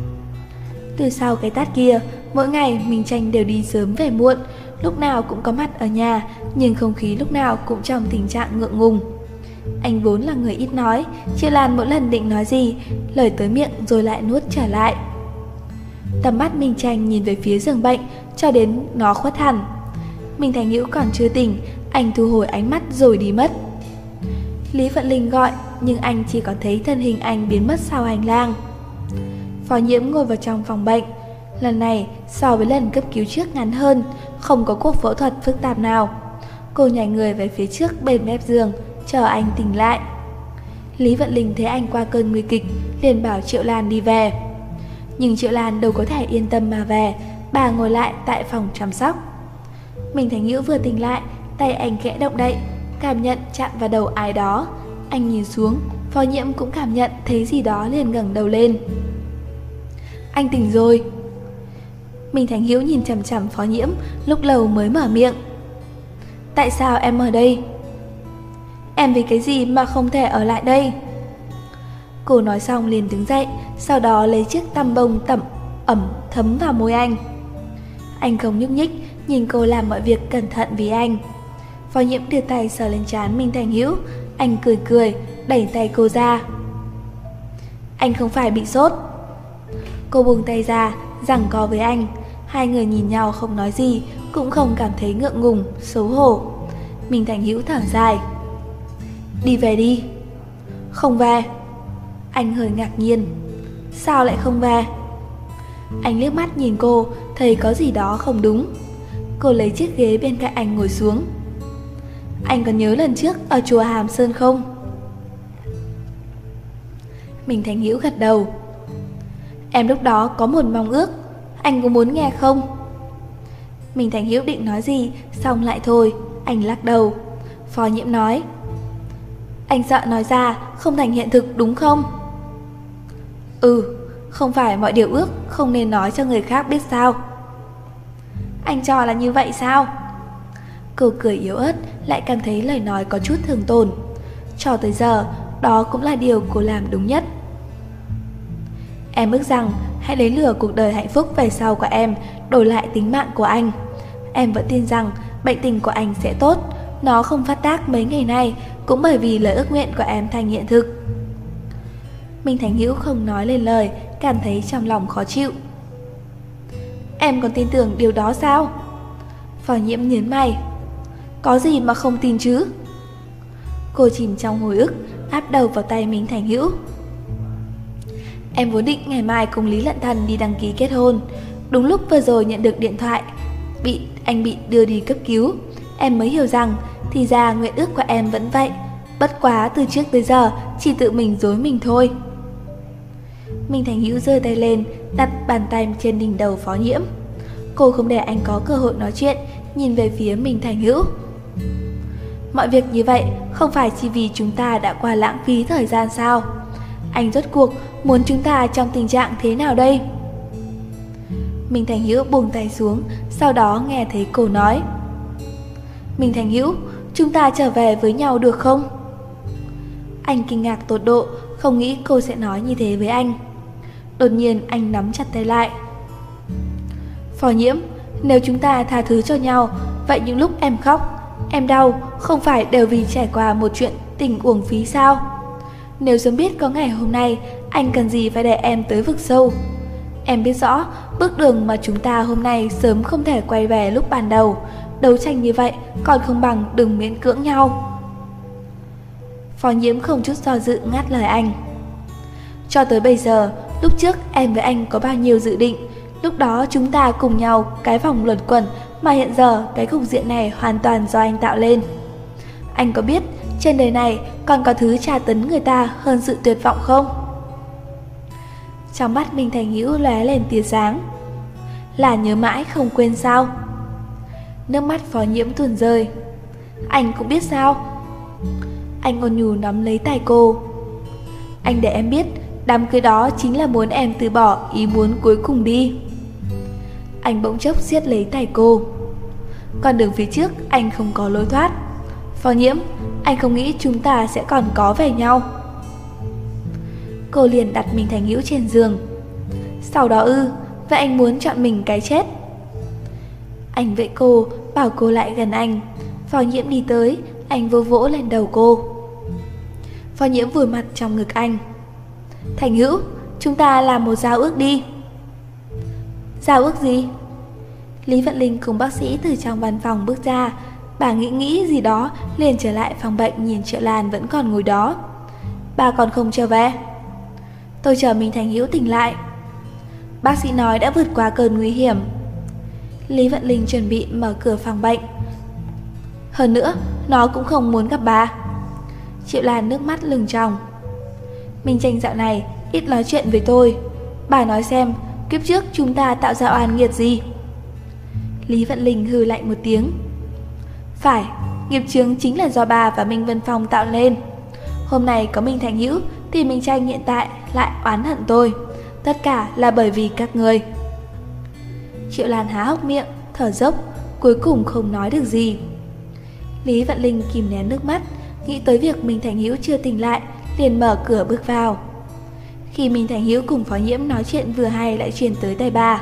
Từ sau cái tát kia, mỗi ngày Minh Tranh đều đi sớm về muộn, lúc nào cũng có mặt ở nhà, nhưng không khí lúc nào cũng trong tình trạng ngượng ngùng. Anh vốn là người ít nói, Triệu Lan mỗi lần định nói gì, lời tới miệng rồi lại nuốt trở lại. Tầm mắt Minh Tranh nhìn về phía giường bệnh cho đến nó khuất hẳn. Minh Thành Hữu còn chưa tỉnh, anh thu hồi ánh mắt rồi đi mất. Lý Vận Linh gọi, nhưng anh chỉ có thấy thân hình anh biến mất sau hành lang. Phó Nhiễm ngồi vào trong phòng bệnh. Lần này so với lần cấp cứu trước ngắn hơn, không có cuộc phẫu thuật phức tạp nào. Cô nhảy người về phía trước bên mép giường, chờ anh tỉnh lại. Lý Vận Linh thấy anh qua cơn nguy kịch, liền bảo Triệu Lan đi về. Nhưng Triệu Lan đâu có thể yên tâm mà về, bà ngồi lại tại phòng chăm sóc. Minh Thành Hữu vừa tỉnh lại, tay anh khẽ động đậy, cảm nhận chạm vào đầu ai đó. Anh nhìn xuống, Phó Nhiễm cũng cảm nhận thấy gì đó liền ngẩng đầu lên. Anh tỉnh rồi. Minh Thành Hữu nhìn chằm chằm Phó Nhiễm, lúc lâu mới mở miệng. Tại sao em ở đây? Em vì cái gì mà không thể ở lại đây? Cô nói xong liền đứng dậy, sau đó lấy chiếc tăm bông ẩm thấm vào môi anh. Anh không nhúc nhích, nhìn cô làm mọi việc cẩn thận vì anh. Phó Nhiễm đưa tay sờ lên trán Minh Thành Hữu, anh cười cười, đẩy tay cô ra. Anh không phải bị sốt. Cô buông tay ra, giằng co với anh. Hai người nhìn nhau không nói gì, cũng không cảm thấy ngượng ngùng, xấu hổ. Minh Thành Hữu thở dài. Đi về đi. Không về. Anh hơi ngạc nhiên. Sao lại không về? Anh liếc mắt nhìn cô, thấy có gì đó không đúng. Cô lấy chiếc ghế bên cạnh anh ngồi xuống. Anh còn nhớ lần trước ở chùa Hàm Sơn không? Minh Thành Hữu gật đầu. Em lúc đó có một mong ước, anh có muốn nghe không? Minh Thành Hữu định nói gì, xong lại thôi, anh lắc đầu. Phó Nhiễm nói. Anh sợ nói ra không thành hiện thực đúng không? Không phải mọi điều ước không nên nói cho người khác biết sao? Anh cho là như vậy sao? Cô cười yếu ớt, lại cảm thấy lời nói có chút thường tổn. Cho tới giờ, đó cũng là điều cô làm đúng nhất. Em ước rằng hãy lấy lừa cuộc đời hạnh phúc về sau của em, đổi lại tính mạng của anh. Em vẫn tin rằng bệnh tình của anh sẽ tốt. Nó không phát tác mấy ngày nay cũng bởi vì lời ước nguyện của em thành hiện thực. Minh Thành Hữu không nói lên lời, cảm thấy trong lòng khó chịu. Em còn tin tưởng điều đó sao? Phó Nhiễm nhớn mày. Có gì mà không tin chứ? Cô chìm trong hồi ức, áp đầu vào tay Minh Thành Hữu. Em vốn định ngày mai cùng Lý Lận Thần đi đăng ký kết hôn. Đúng lúc vừa rồi nhận được điện thoại anh bị đưa đi cấp cứu. Em mới hiểu rằng thì ra nguyện ước của em vẫn vậy, bất quá từ trước tới giờ chỉ tự mình dối mình thôi. Minh Thành Hữu giơ tay lên, đặt bàn tay trên đỉnh đầu Phó Nhiễm. Cô không để anh có cơ hội nói chuyện, nhìn về phía Minh Thành Hữu. Mọi việc như vậy không phải chỉ vì chúng ta đã qua lãng phí thời gian sao? Anh rốt cuộc muốn chúng ta trong tình trạng thế nào đây? Minh Thành Hữu buông tay xuống, sau đó nghe thấy cô nói. Minh Thành Hữu, chúng ta trở về với nhau được không? Anh kinh ngạc tột độ, không nghĩ cô sẽ nói như thế với anh. Đột nhiên anh nắm chặt tay lại. Phó Nhiễm, nếu chúng ta tha thứ cho nhau, vậy những lúc em khóc, em đau, không phải đều vì trải qua một chuyện tình uổng phí sao? Nếu sớm biết có ngày hôm nay, anh cần gì phải để em tới vực sâu. Em biết rõ, bước đường mà chúng ta hôm nay sớm không thể quay về lúc ban đầu. Đấu tranh như vậy còn không bằng đừng miễn cưỡng nhau. Phó Nhiễm không chút do dự ngắt lời anh. Cho tới bây giờ, lúc trước em với anh có bao nhiêu dự định. Lúc đó chúng ta cùng nhau cái vòng luẩn quẩn, mà hiện giờ cái cục diện này hoàn toàn do anh tạo lên. Anh có biết trên đời này còn có thứ tra tấn người ta hơn sự tuyệt vọng không? Trong mắt Minh Thành Hữu lóe lên tia sáng. Là nhớ mãi không quên sao? Nước mắt Phó Nhiễm tuôn rơi. Anh cũng biết sao? Anh ôn nhu nắm lấy tay cô. Anh để em biết đám cưới đó chính là muốn em từ bỏ ý muốn cuối cùng đi. Anh bỗng chốc siết lấy tay cô. Con đường phía trước anh không có lối thoát. Phó Nhiễm, anh không nghĩ chúng ta sẽ còn có về nhau. Cô liền đặt Minh Thành Hữu trên giường. Sau đó vậy anh muốn chọn mình cái chết. Anh vẫy cô, bảo cô lại gần anh. Phó Nhiễm đi tới, anh vỗ vỗ lên đầu cô. Phó Nhiễm vùi mặt trong ngực anh. Thành Hữu, chúng ta làm một giao ước đi. Giao ước gì? Lý Vận Linh cùng bác sĩ từ trong văn phòng bước ra. Bà nghĩ gì đó, liền trở lại phòng bệnh nhìn Triệu Lan vẫn còn ngồi đó. Bà còn không trở về? Tôi chờ Minh Thành Hữu tỉnh lại. Bác sĩ nói đã vượt qua cơn nguy hiểm. Lý Vận Linh chuẩn bị mở cửa phòng bệnh. Hơn nữa, nó cũng không muốn gặp bà. Triệu Lan nước mắt lưng tròng. Minh Tranh dạo này ít nói chuyện với tôi. Bà nói xem, kiếp trước chúng ta tạo ra oan nghiệt gì? Lý Vận Linh hừ lạnh một tiếng. Phải, nghiệp chướng chính là do bà và Minh Vân Phong tạo lên. Hôm nay có Minh Thành Hữu thì Minh Tranh hiện tại lại oán hận tôi. Tất cả là bởi vì các người. Triệu Lan há hốc miệng, thở dốc, cuối cùng không nói được gì. Lý Vận Linh kìm nén nước mắt, nghĩ tới việc Minh Thành Hữu chưa tỉnh lại, liền mở cửa bước vào. Khi Minh Thành Hữu cùng Phó Nhiễm nói chuyện vừa hay lại truyền tới tai bà.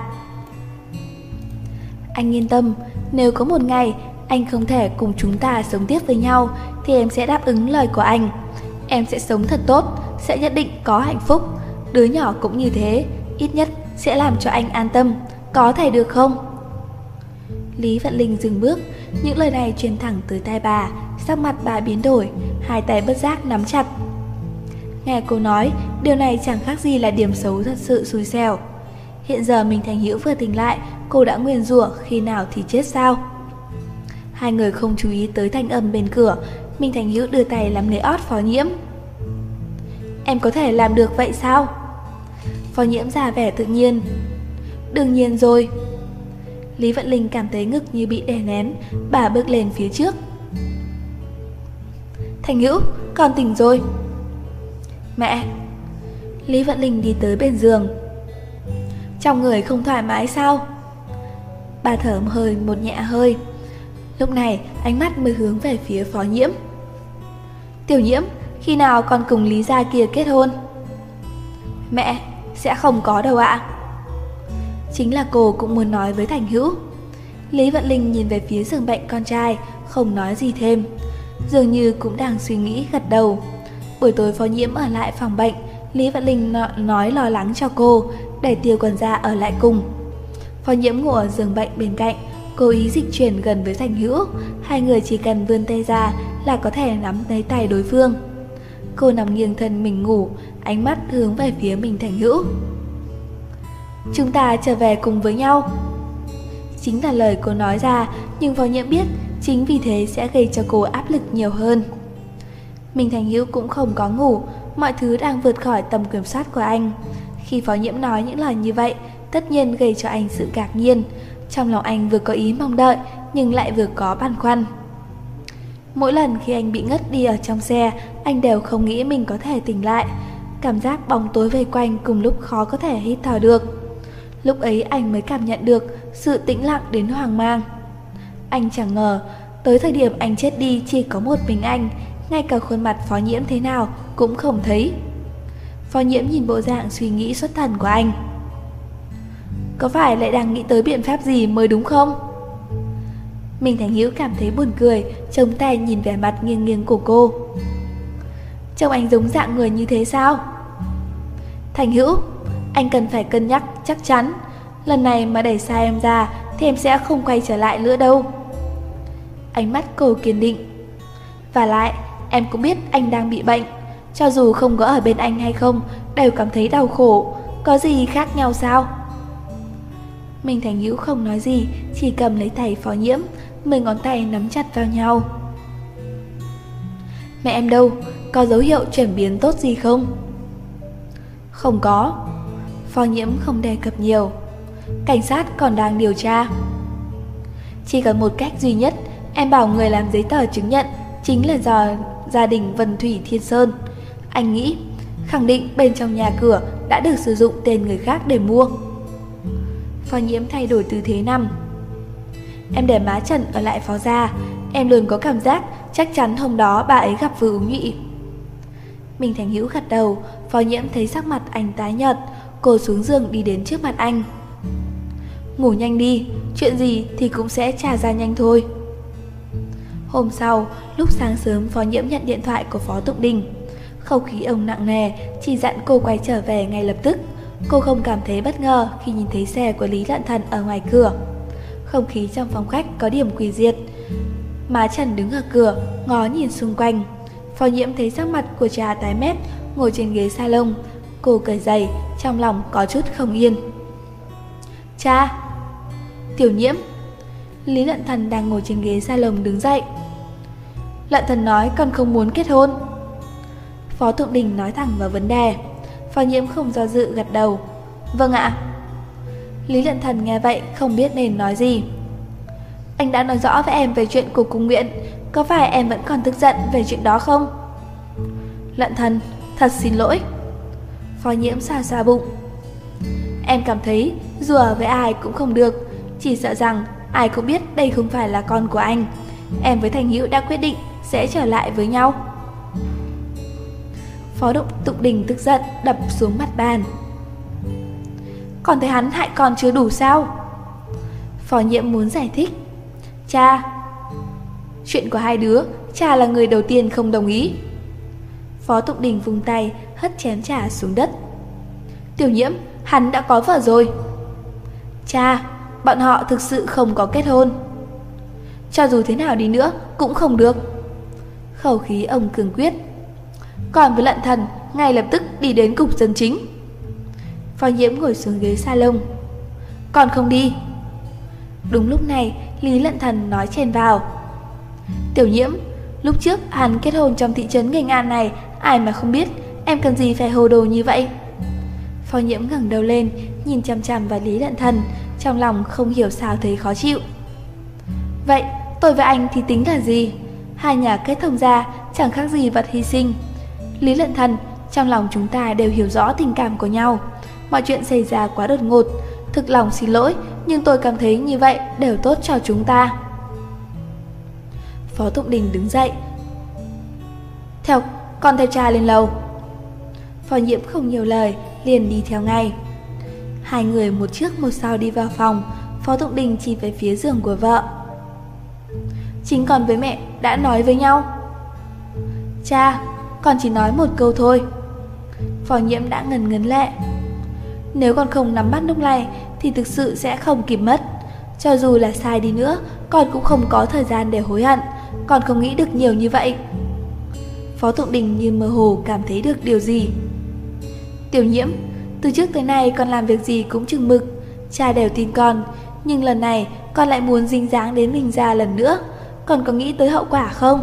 Anh yên tâm, nếu có một ngày anh không thể cùng chúng ta sống tiếp với nhau thì em sẽ đáp ứng lời của anh. Em sẽ sống thật tốt, sẽ nhất định có hạnh phúc. Đứa nhỏ cũng như thế, ít nhất sẽ làm cho anh an tâm. Có thể được không? Lý Vận Linh dừng bước. Những lời này truyền thẳng tới tai bà. Sắc mặt bà biến đổi, hai tay bất giác nắm chặt. Nghe cô nói, điều này chẳng khác gì là điểm xấu thật sự xui xẻo. Hiện giờ Minh Thành Hữu vừa tỉnh lại, cô đã nguyền rủa khi nào thì chết sao? Hai người không chú ý tới thanh âm bên cửa. Minh Thành Hữu đưa tay nắm lấy ót Phó Nhiễm. Em có thể làm được vậy sao? Phó Nhiễm ra vẻ tự nhiên. Đương nhiên rồi. Lý Vận Linh cảm thấy ngực như bị đè nén. Bà bước lên phía trước. Thành Hữu, con tỉnh rồi. Mẹ. Lý Vận Linh đi tới bên giường. Trong người không thoải mái sao? Bà thở một nhẹ hơi. Lúc này ánh mắt mới hướng về phía Phó Nhiễm. Tiểu Nhiễm, khi nào con cùng Lý gia kia kết hôn? Mẹ, sẽ không có đâu ạ. Chính là cô cũng muốn nói với Thành Hữu. Lý Vận Linh nhìn về phía giường bệnh con trai, không nói gì thêm. Dường như cũng đang suy nghĩ, gật đầu. Buổi tối Phó Nhiễm ở lại phòng bệnh. Lý Vận Linh nói lo lắng cho cô, để Tiêu Quần Gia ở lại cùng. Phó Nhiễm ngủ ở giường bệnh bên cạnh, cố ý dịch chuyển gần với Thành Hữu. Hai người chỉ cần vươn tay ra là có thể nắm lấy tay đối phương. Cô nằm nghiêng thân mình ngủ, ánh mắt hướng về phía mình Thành Hữu. Chúng ta trở về cùng với nhau. Chính là lời cô nói ra, nhưng Phó Nhiễm biết chính vì thế sẽ gây cho cô áp lực nhiều hơn. Mình Thành Hữu cũng không có ngủ, mọi thứ đang vượt khỏi tầm kiểm soát của anh. Khi Phó Nhiễm nói những lời như vậy, tất nhiên gây cho anh sự ngạc nhiên. Trong lòng anh vừa có ý mong đợi, nhưng lại vừa có băn khoăn. Mỗi lần khi anh bị ngất đi ở trong xe, anh đều không nghĩ mình có thể tỉnh lại. Cảm giác bóng tối vây quanh cùng lúc khó có thể hít thở được. Lúc ấy anh mới cảm nhận được sự tĩnh lặng đến hoang mang. Anh chẳng ngờ, tới thời điểm anh chết đi chỉ có một mình anh, ngay cả khuôn mặt Phó Nhiễm thế nào cũng không thấy. Phó Nhiễm nhìn bộ dạng suy nghĩ xuất thần của anh. Có phải lại đang nghĩ tới biện pháp gì mới đúng không? Mình Thành Hữu cảm thấy buồn cười, chống tay nhìn vẻ mặt nghiêng nghiêng của cô. Trông anh giống dạng người như thế sao? Thành Hữu, anh cần phải cân nhắc chắc chắn. Lần này mà đẩy xa em ra thì em sẽ không quay trở lại nữa đâu. Ánh mắt cô kiên định. Và lại, em cũng biết anh đang bị bệnh. Cho dù không có ở bên anh hay không, đều cảm thấy đau khổ. Có gì khác nhau sao? Mình Thành Hữu không nói gì, chỉ cầm lấy tay Phó Nhiễm, 10 ngón tay nắm chặt vào nhau. Mẹ em đâu? Có dấu hiệu chuyển biến tốt gì không? Không có. Phó Nhiễm không đề cập nhiều. Cảnh sát còn đang điều tra. Chỉ có một cách duy nhất, em bảo người làm giấy tờ chứng nhận chính là do gia đình Vân Thủy Thiên Sơn. Anh nghĩ khẳng định bên trong nhà cửa đã được sử dụng tên người khác để mua. Phó Nhiễm thay đổi tư thế nằm. Em để má Trần ở lại Phó gia. Em luôn có cảm giác chắc chắn hôm đó bà ấy gặp Vương Úng Nhụy. Minh Thành Hữu gật đầu. Phó Nhiễm thấy sắc mặt anh tái nhợt. Cô xuống giường đi đến trước mặt anh. Ngủ nhanh đi, chuyện gì thì cũng sẽ trả ra nhanh thôi. Hôm sau, lúc sáng sớm Phó Nhiễm nhận điện thoại của Phó Tụng Đình. Không khí ông nặng nề, chỉ dặn cô quay trở về ngay lập tức. Cô không cảm thấy bất ngờ khi nhìn thấy xe của Lý Lận Thần ở ngoài cửa. Không khí trong phòng khách có điểm quỷ diệt. Má Trần đứng ở cửa, ngó nhìn xung quanh. Phó Nhiễm thấy sắc mặt của cha tái mét, ngồi trên ghế salon. Cô cởi giày, trong lòng có chút không yên. Cha! Tiểu Nhiễm! Lý Lận Thần đang ngồi trên ghế salon đứng dậy. Lận Thần nói con không muốn kết hôn. Phó Tụng Đình nói thẳng vào vấn đề. Phó Nhiễm không do dự gật đầu. Vâng ạ. Lý Lận Thần nghe vậy không biết nên nói gì. Anh đã nói rõ với em về chuyện của Cung Nguyện. Có phải em vẫn còn tức giận về chuyện đó không? Lận Thần, thật xin lỗi. Phó Nhiễm xoa xoa bụng. Em cảm thấy dù ở với ai cũng không được. Chỉ sợ rằng ai cũng biết đây không phải là con của anh. Em với Thành Hữu đã quyết định sẽ trở lại với nhau. Phó Tụng Đình tức giận đập xuống mặt bàn. Còn thấy hắn hại con chưa đủ sao? Phó Nhiễm muốn giải thích. Cha, chuyện của hai đứa, cha là người đầu tiên không đồng ý. Phó Tụng Đình vung tay hất chén trà xuống đất. Tiểu Nhiễm, hắn đã có vợ rồi. Cha, bọn họ thực sự không có kết hôn. Cho dù thế nào đi nữa cũng không được. Khẩu khí ông cường quyết. Còn với Lận Thần, ngay lập tức đi đến cục dân chính. Phó Nhiễm ngồi xuống ghế salon. Còn không đi. Đúng lúc này Lý Lận Thần nói chen vào. Tiểu Nhiễm, lúc trước hắn kết hôn trong thị trấn Nghênh An này, ai mà không biết, em cần gì phải hồ đồ như vậy? Phó Nhiễm ngẩng đầu lên, nhìn chằm chằm vào Lý Lận Thần, trong lòng không hiểu sao thấy khó chịu. Vậy tôi và anh thì tính là gì? Hai nhà kết thông ra chẳng khác gì vật hy sinh. Lý Lận Thần, trong lòng chúng ta đều hiểu rõ tình cảm của nhau. Mọi chuyện xảy ra quá đột ngột, thực lòng xin lỗi, nhưng tôi cảm thấy như vậy đều tốt cho chúng ta. Phó Tụng Đình đứng dậy. Con theo cha lên lầu. Phó Nhiễm không nhiều lời, liền đi theo ngay. Hai người một trước một sau đi vào phòng. Phó Tụng Đình chỉ về phía giường của vợ. Chính con với mẹ đã nói với nhau. Cha, con chỉ nói một câu thôi. Phó Nhiễm đã ngần lệ. Nếu con không nắm bắt lúc này thì thực sự sẽ không kịp mất. Cho dù là sai đi nữa, con cũng không có thời gian để hối hận. Con không nghĩ được nhiều như vậy. Phó Tụng Đình như mơ hồ cảm thấy được điều gì. Tiểu Nhiễm, từ trước tới nay con làm việc gì cũng chừng mực, cha đều tin con. Nhưng lần này con lại muốn dính dáng đến Minh Gia lần nữa. Con có nghĩ tới hậu quả không?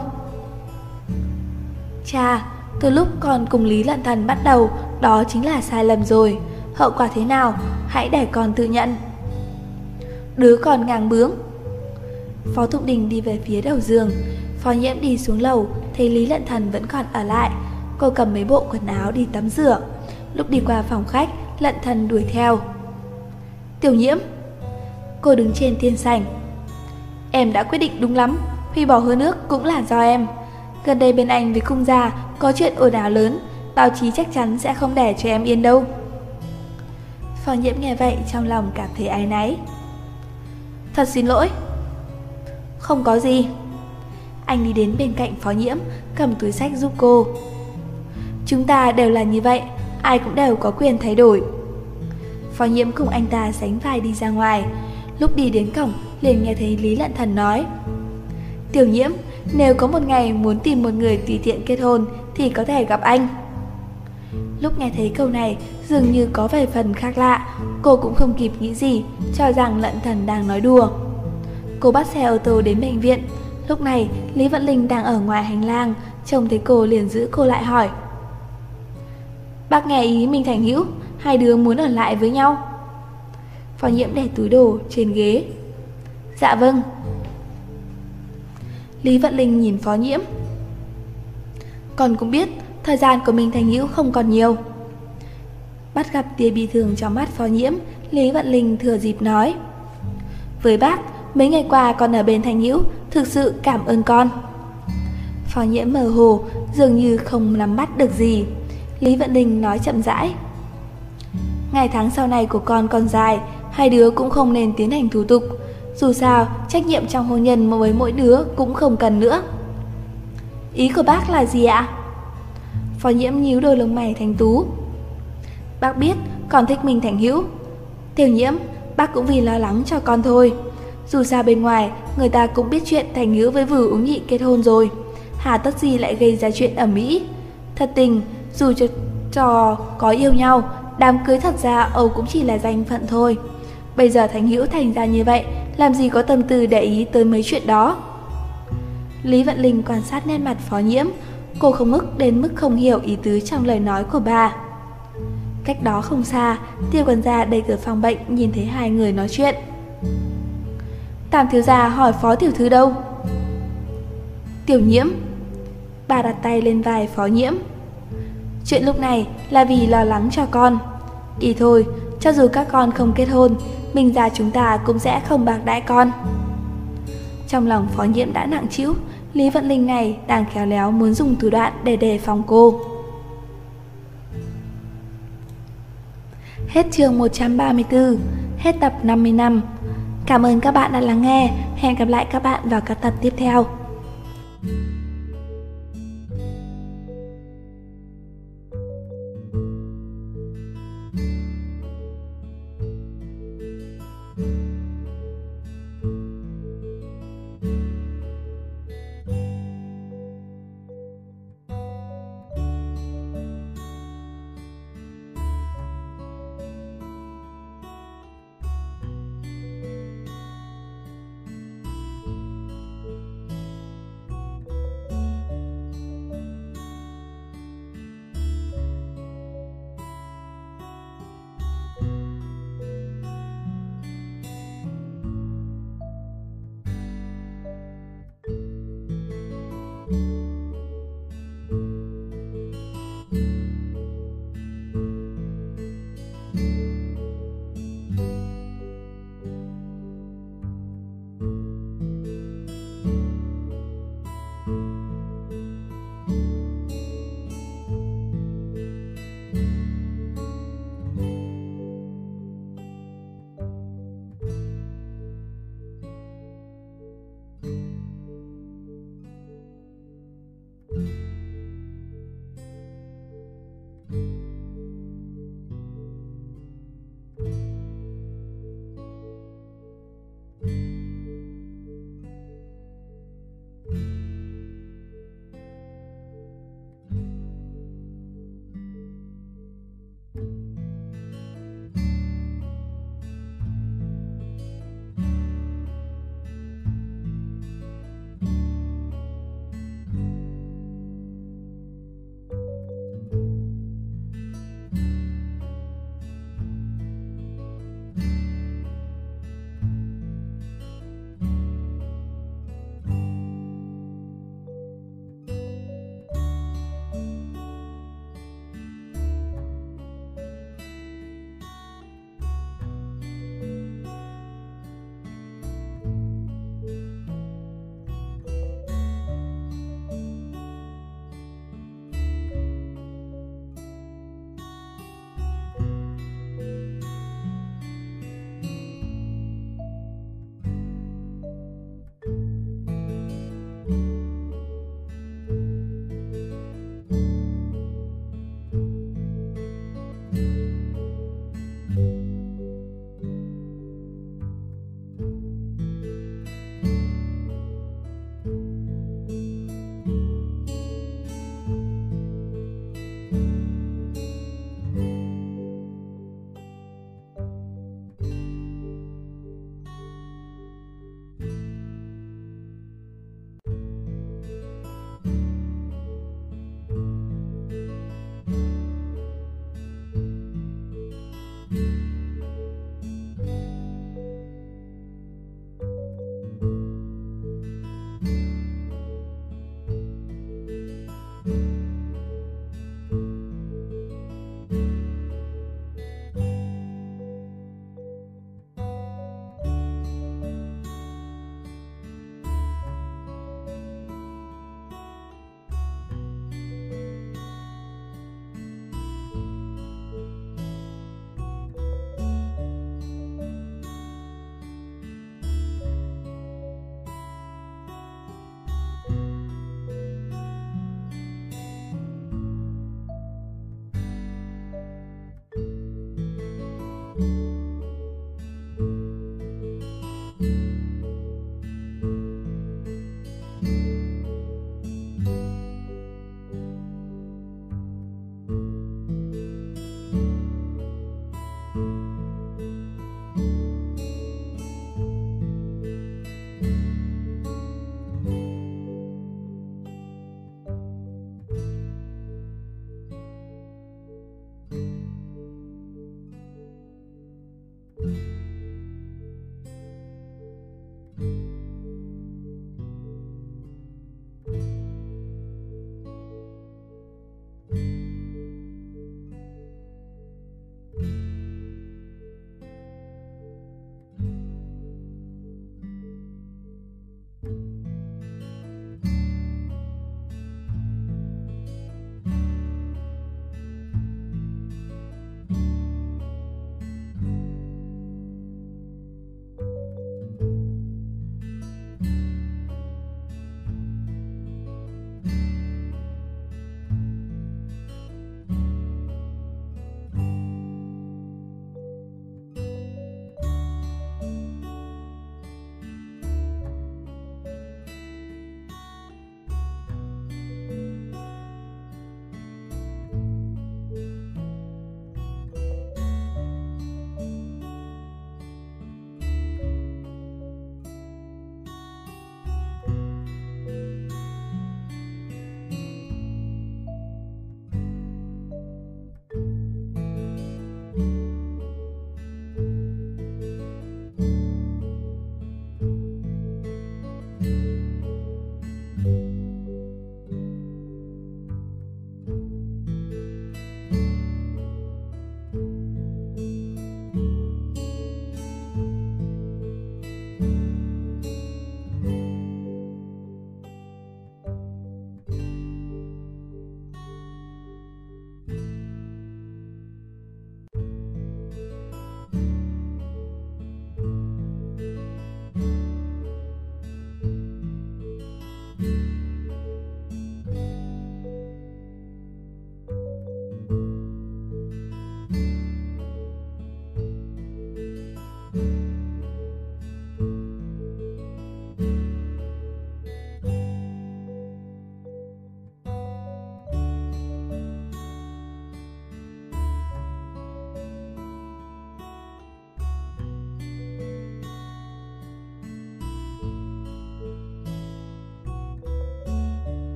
Cha, từ lúc con cùng Lý Lận Thần bắt đầu, đó chính là sai lầm rồi. Hậu quả thế nào, hãy để con tự nhận. Đứa còn ngang bướng. Phó Tụng Đình đi về phía đầu giường. Phó Nhiễm đi xuống lầu, thấy Lý Lận Thần vẫn còn ở lại. Cô cầm mấy bộ quần áo đi tắm rửa. Lúc đi qua phòng khách, Lận Thần đuổi theo. Tiểu Nhiễm. Cô đứng trên thiên sảnh. Em đã quyết định đúng lắm, hủy bỏ hứa nước cũng là do em. Gần đây bên anh với cung gia có chuyện ồn ào lớn, báo chí chắc chắn sẽ không để cho em yên đâu. Phó Nhiễm nghe vậy trong lòng cảm thấy áy náy. Thật xin lỗi. Không có gì. Anh đi đến bên cạnh Phó Nhiễm, cầm túi xách giúp cô. Chúng ta đều là như vậy, ai cũng đều có quyền thay đổi. Phó Nhiễm cùng anh ta sánh vai đi ra ngoài. Lúc đi đến cổng liền nghe thấy Lý Lận Thần nói. Tiểu Nhiễm, nếu có một ngày muốn tìm một người tùy tiện kết hôn thì có thể gặp anh. Lúc nghe thấy câu này dường như có vài phần khác lạ. Cô cũng không kịp nghĩ gì, cho rằng Lận Thần đang nói đùa. Cô bắt xe ô tô đến bệnh viện. Lúc này Lý Vận Linh đang ở ngoài hành lang, trông thấy cô liền giữ cô lại hỏi. Bác nghe ý Minh Thành Hữu, hai đứa muốn ở lại với nhau. Phó Nhiễm để túi đồ trên ghế. Dạ vâng. Lý Vận Linh nhìn Phó Nhiễm. Con cũng biết thời gian của Minh Thành Hữu không còn nhiều. Bắt gặp tia bi thường trong mắt Phó Nhiễm, Lý Vận Linh thừa dịp nói. Với bác, mấy ngày qua con ở bên Thành Hữu, thực sự cảm ơn con. Phó Nhiễm mơ hồ, dường như không nắm bắt được gì. Lý Vận Linh nói chậm rãi. Ngày tháng sau này của con còn dài, hai đứa cũng không nên tiến hành thủ tục. Dù sao, trách nhiệm trong hôn nhân với mỗi đứa cũng không cần nữa. Ý của bác là gì ạ? Phó Nhiễm nhíu đôi lông mày thanh tú. Bác biết con thích Minh Thành Hữu. Tiểu Nhiễm, bác cũng vì lo lắng cho con thôi. Dù sao bên ngoài người ta cũng biết chuyện Thành Hữu với Vử Ứng Nhị kết hôn rồi, hà tất gì lại gây ra chuyện ầm ĩ. Thật tình, dù cho có yêu nhau, đám cưới thật ra Âu cũng chỉ là danh phận thôi. Bây giờ Thành Hữu thành ra như vậy, làm gì có tâm tư để ý tới mấy chuyện đó. Lý Vận Linh quan sát nét mặt Phó Nhiễm. Cô không ngức đến mức không hiểu ý tứ trong lời nói của bà. Cách đó không xa, Tiêu quản gia đẩy cửa phòng bệnh nhìn thấy hai người nói chuyện. Tam thiếu gia hỏi Phó tiểu thư đâu? Tiểu Nhiễm. Bà đặt tay lên vai Phó Nhiễm. Chuyện lúc này là vì lo lắng cho con. Đi thôi, cho dù các con không kết hôn, Minh gia chúng ta cũng sẽ không bạc đãi con. Trong lòng Phó Nhiễm đã nặng trĩu. Lý Vận Linh này đang khéo léo muốn dùng thủ đoạn để đề phòng cô. Hết chương 134, hết tập 55. Cảm ơn các bạn đã lắng nghe. Hẹn gặp lại các bạn vào các tập tiếp theo.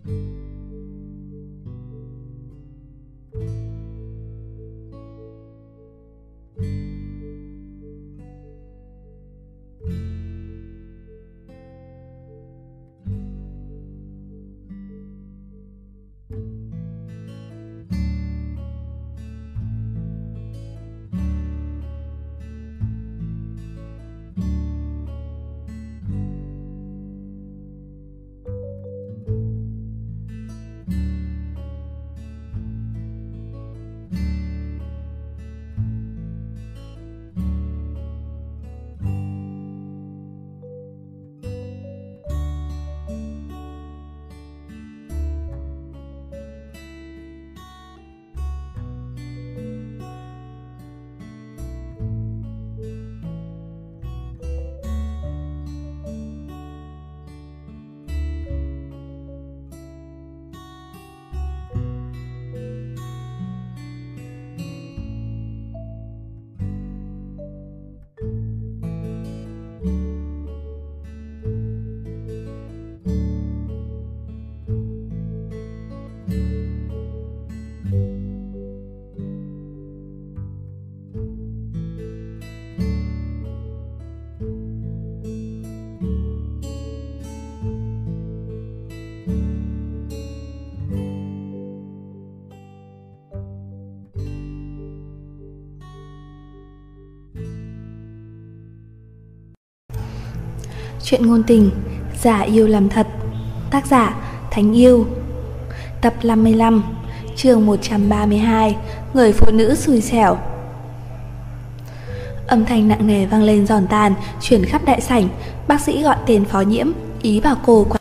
Chuyện ngôn tình Giả yêu làm thật. Tác giả Thánh Yêu. Tập 55, chương 132, Người phụ nữ xui xẻo. Âm thanh nặng nề vang lên giòn tan, truyền khắp đại sảnh. Bác sĩ gọi tên Phó Nhiễm, ý bảo cô